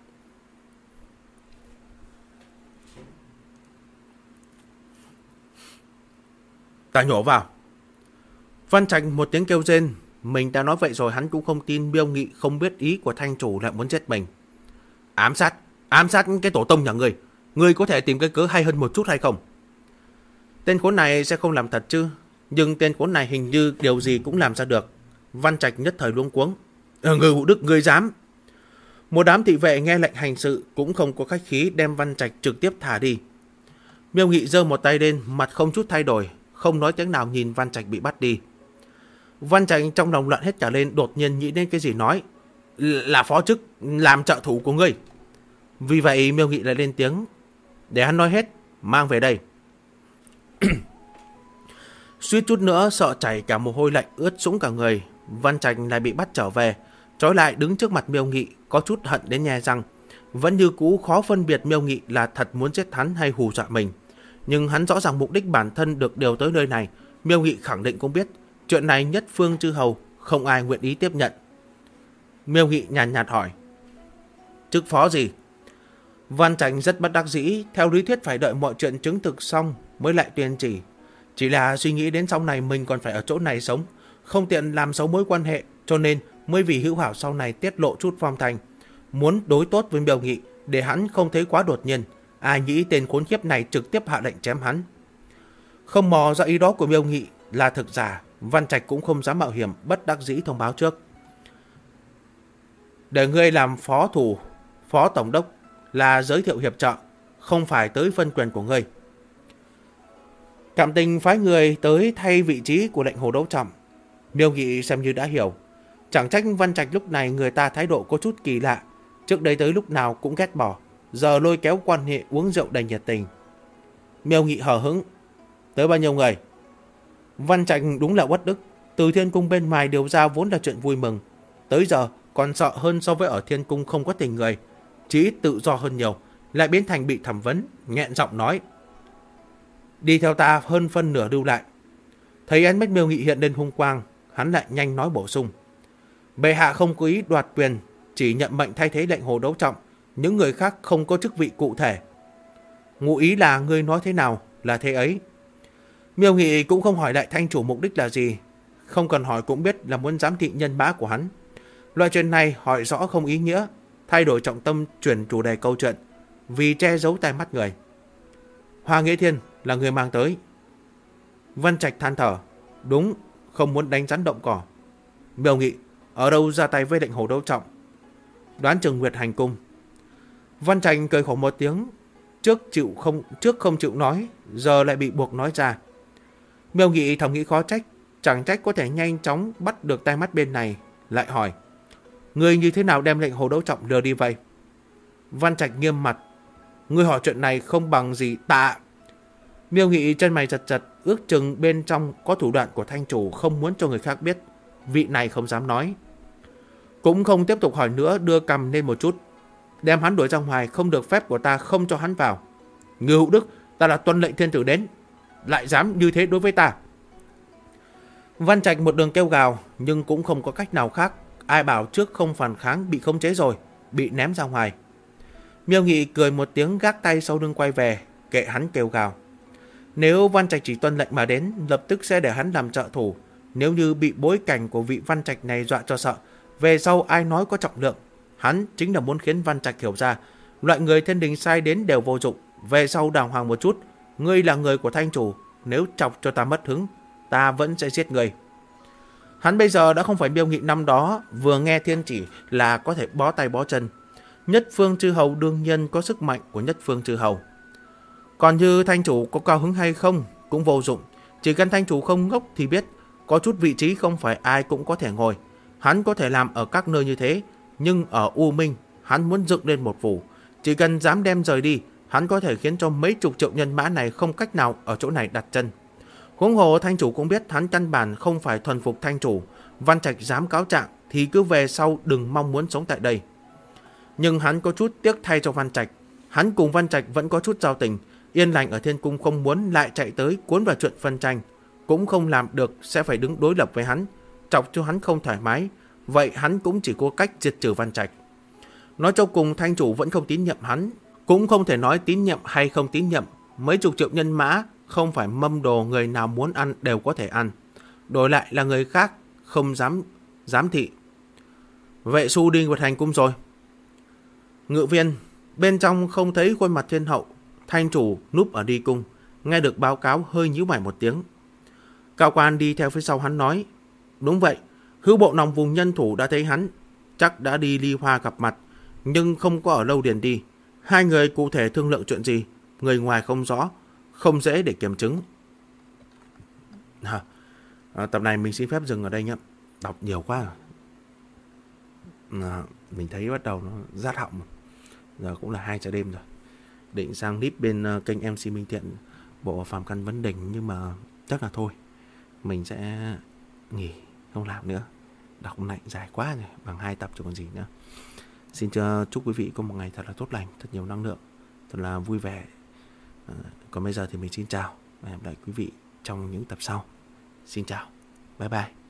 Ta nhổ vào. Văn Trạch một tiếng kêu rên. Mình đã nói vậy rồi, hắn cũng không tin Miêu Nghị không biết ý của thanh chủ lại muốn giết mình. Ám sát cái tổ tông nhà ngươi. Ngươi có thể tìm cái cớ hay hơn một chút hay không? Tên khốn này sẽ không làm thật chứ? Nhưng tên khốn này hình như điều gì cũng làm ra được. Văn Trạch nhất thời luống cuống. Người Hữu Đức, ngươi dám? Một đám thị vệ nghe lệnh hành sự cũng không có khách khí, đem Văn Trạch trực tiếp thả đi. Miêu Nghị giơ một tay lên, mặt không chút thay đổi, không nói tiếng nào nhìn Văn Trạch bị bắt đi. Văn Trạch trong lòng loạn hết cả lên, đột nhiên nghĩ đến cái gì nói, là phó chức làm trợ thủ của ngươi. Vì vậy Miêu Nghị lại lên tiếng, để hắn nói hết, mang về đây. Suýt chút nữa sợ chảy cả mồ hôi lạnh ướt sũng cả người, Văn Trạch lại bị bắt trở về, trói lại đứng trước mặt Miêu Nghị, có chút hận đến nhe răng. Vẫn như cũ khó phân biệt Miêu Nghị là thật muốn giết hắn hay hù dọa mình. Nhưng hắn rõ ràng mục đích bản thân được điều tới nơi này. Miêu Nghị khẳng định cũng biết chuyện này nhất phương chư hầu không ai nguyện ý tiếp nhận. Miêu Nghị nhàn nhạt hỏi, chức phó gì? Văn Trạch rất bất đắc dĩ, theo lý thuyết phải đợi mọi chuyện chứng thực xong mới lại tuyên chỉ. Chỉ là suy nghĩ đến sau này mình còn phải ở chỗ này sống, không tiện làm xấu mối quan hệ, cho nên mới vì hữu hảo sau này tiết lộ chút phong thành, muốn đối tốt với Miêu Nghị để hắn không thấy quá đột nhiên. Ai nghĩ tên khốn kiếp này trực tiếp hạ lệnh chém hắn. Không mò ra ý đó của Miêu Nghị là thực giả, Văn Trạch cũng không dám mạo hiểm, bất đắc dĩ thông báo trước. Để ngươi làm phó thủ, phó tổng đốc là giới thiệu hiệp trợ, không phải tới phân quyền của ngươi. Cảm tình phái người tới thay vị trí của lệnh Hồ Đấu Trọng. Miêu Nghị xem như đã hiểu. Chẳng trách Văn Trạch lúc này người ta thái độ có chút kỳ lạ. Trước đây tới lúc nào cũng ghét bỏ, giờ lôi kéo quan hệ uống rượu đầy nhiệt tình. Miêu Nghị hờ hững, tới bao nhiêu người? Văn Trạch đúng là uất ức. Từ Thiên Cung bên ngoài điều ra vốn là chuyện vui mừng, tới giờ còn sợ hơn so với ở Thiên Cung không có tình người, chỉ ít tự do hơn nhiều, lại biến thành bị thẩm vấn, nghẹn giọng nói, đi theo ta hơn phân nửa lưu lại. Thấy ánh mắt Miêu Nghị hiện lên hung quang, hắn lại nhanh nói bổ sung, bệ hạ không có ý đoạt quyền, chỉ nhận mệnh thay thế lệnh Hồ Đấu Trọng, những người khác không có chức vị cụ thể. Ngụ ý là ngươi nói thế nào là thế ấy. Miêu Nghị cũng không hỏi lại thanh chủ mục đích là gì, không cần hỏi cũng biết là muốn giám thị nhân mã của hắn. Loại chuyện này hỏi rõ không ý nghĩa, thay đổi trọng tâm chuyển chủ đề câu chuyện, vì che giấu tai mắt người. Hoa Nghĩa Thiên là người mang tới. Văn Trạch than thở. Đúng, không muốn đánh rắn động cỏ. Miêu Nghị. Ở đâu ra tay với lệnh Hồ Đấu Trọng? Đoán chừng Nguyệt Hành Cung. Văn Trạch cười khổ một tiếng. Trước không chịu nói, giờ lại bị buộc nói ra. Miêu Nghị thầm nghĩ khó trách, chẳng trách có thể nhanh chóng bắt được tai mắt bên này. Lại hỏi. Ngươi như thế nào đem lệnh Hồ Đấu Trọng lừa đi vậy? Văn Trạch nghiêm mặt. Ngươi hỏi chuyện này không bằng gì tạ. Miêu Nghị chân mày giật giật, ước chừng bên trong có thủ đoạn của thanh chủ không muốn cho người khác biết. Vị này không dám nói. Cũng không tiếp tục hỏi nữa, đưa cằm lên một chút. Đem hắn đuổi ra ngoài, không được phép của ta không cho hắn vào. Ngư Hữu Đức, ta là tuân lệnh thiên tử đến, lại dám như thế đối với ta. Văn Trạch một đường kêu gào, nhưng cũng không có cách nào khác. Ai bảo trước không phản kháng bị khống chế rồi, bị ném ra ngoài. Miêu Nghị cười một tiếng, gác tay sau lưng quay về, kệ hắn kêu gào. Nếu Văn Trạch chỉ tuân lệnh mà đến, lập tức sẽ để hắn làm trợ thủ. Nếu như bị bối cảnh của vị Văn Trạch này dọa cho sợ, về sau ai nói có trọng lượng. Hắn chính là muốn khiến Văn Trạch hiểu ra, loại người thiên đình sai đến đều vô dụng. Về sau đàng hoàng một chút, ngươi là người của thanh chủ, nếu chọc cho ta mất hứng, ta vẫn sẽ giết ngươi. Hắn bây giờ đã không phải Miêu Nghị năm đó, vừa nghe thiên chỉ là có thể bó tay bó chân. Nhất phương chư hầu đương nhiên có sức mạnh của nhất phương chư hầu. Còn như thanh chủ có cao hứng hay không cũng vô dụng. Chỉ cần thanh chủ không ngốc thì biết, có chút vị trí không phải ai cũng có thể ngồi. Hắn có thể làm ở các nơi như thế, nhưng ở U Minh, hắn muốn dựng lên một phủ. Chỉ cần dám đem rời đi, hắn có thể khiến cho mấy chục triệu nhân mã này không cách nào ở chỗ này đặt chân. Huống hồ thanh chủ cũng biết hắn căn bản không phải thuần phục thanh chủ. Văn Trạch dám cáo trạng thì cứ về sau đừng mong muốn sống tại đây. Nhưng hắn có chút tiếc thay cho Văn Trạch. Hắn cùng Văn Trạch vẫn có chút giao tình. Yên lành ở thiên cung không muốn lại chạy tới cuốn vào chuyện phân tranh. Cũng không làm được sẽ phải đứng đối lập với hắn, chọc cho hắn không thoải mái. Vậy hắn cũng chỉ có cách diệt trừ Văn Trạch. Nói cho cùng thanh chủ vẫn không tín nhiệm hắn. Cũng không thể nói tín nhiệm hay không tín nhiệm. Mấy chục triệu nhân mã không phải mâm đồ người nào muốn ăn đều có thể ăn. Đổi lại là người khác không dám giám thị. Vệ Su đi Nguyệt Hành Cung rồi. Ngự viên, bên trong không thấy khuôn mặt thiên hậu. Thanh chủ núp ở đi cung, nghe được báo cáo hơi nhíu mày một tiếng. Cao quan đi theo phía sau hắn nói. Đúng vậy, hữu bộ nòng vùng nhân thủ đã thấy hắn, chắc đã đi Ly Hoa gặp mặt, nhưng không có ở lâu điền đi. Hai người cụ thể thương lượng chuyện gì, người ngoài không rõ, không dễ để kiểm chứng. Tập này mình xin phép dừng ở đây nhé. Đọc nhiều quá. Mình thấy bắt đầu nó rát họng. Giờ cũng là 2 giờ đêm rồi. Định sang clip bên kênh MC Minh Thiện bộ Phàm Căn Vấn Đỉnh, nhưng mà chắc là thôi. Mình sẽ nghỉ, không làm nữa. Đọc này dài quá rồi, bằng 2 tập chứ còn gì nữa. Xin chúc quý vị có một ngày thật là tốt lành, thật nhiều năng lượng, thật là vui vẻ. Còn bây giờ thì mình xin chào và hẹn gặp lại quý vị trong những tập sau. Xin chào, bye bye.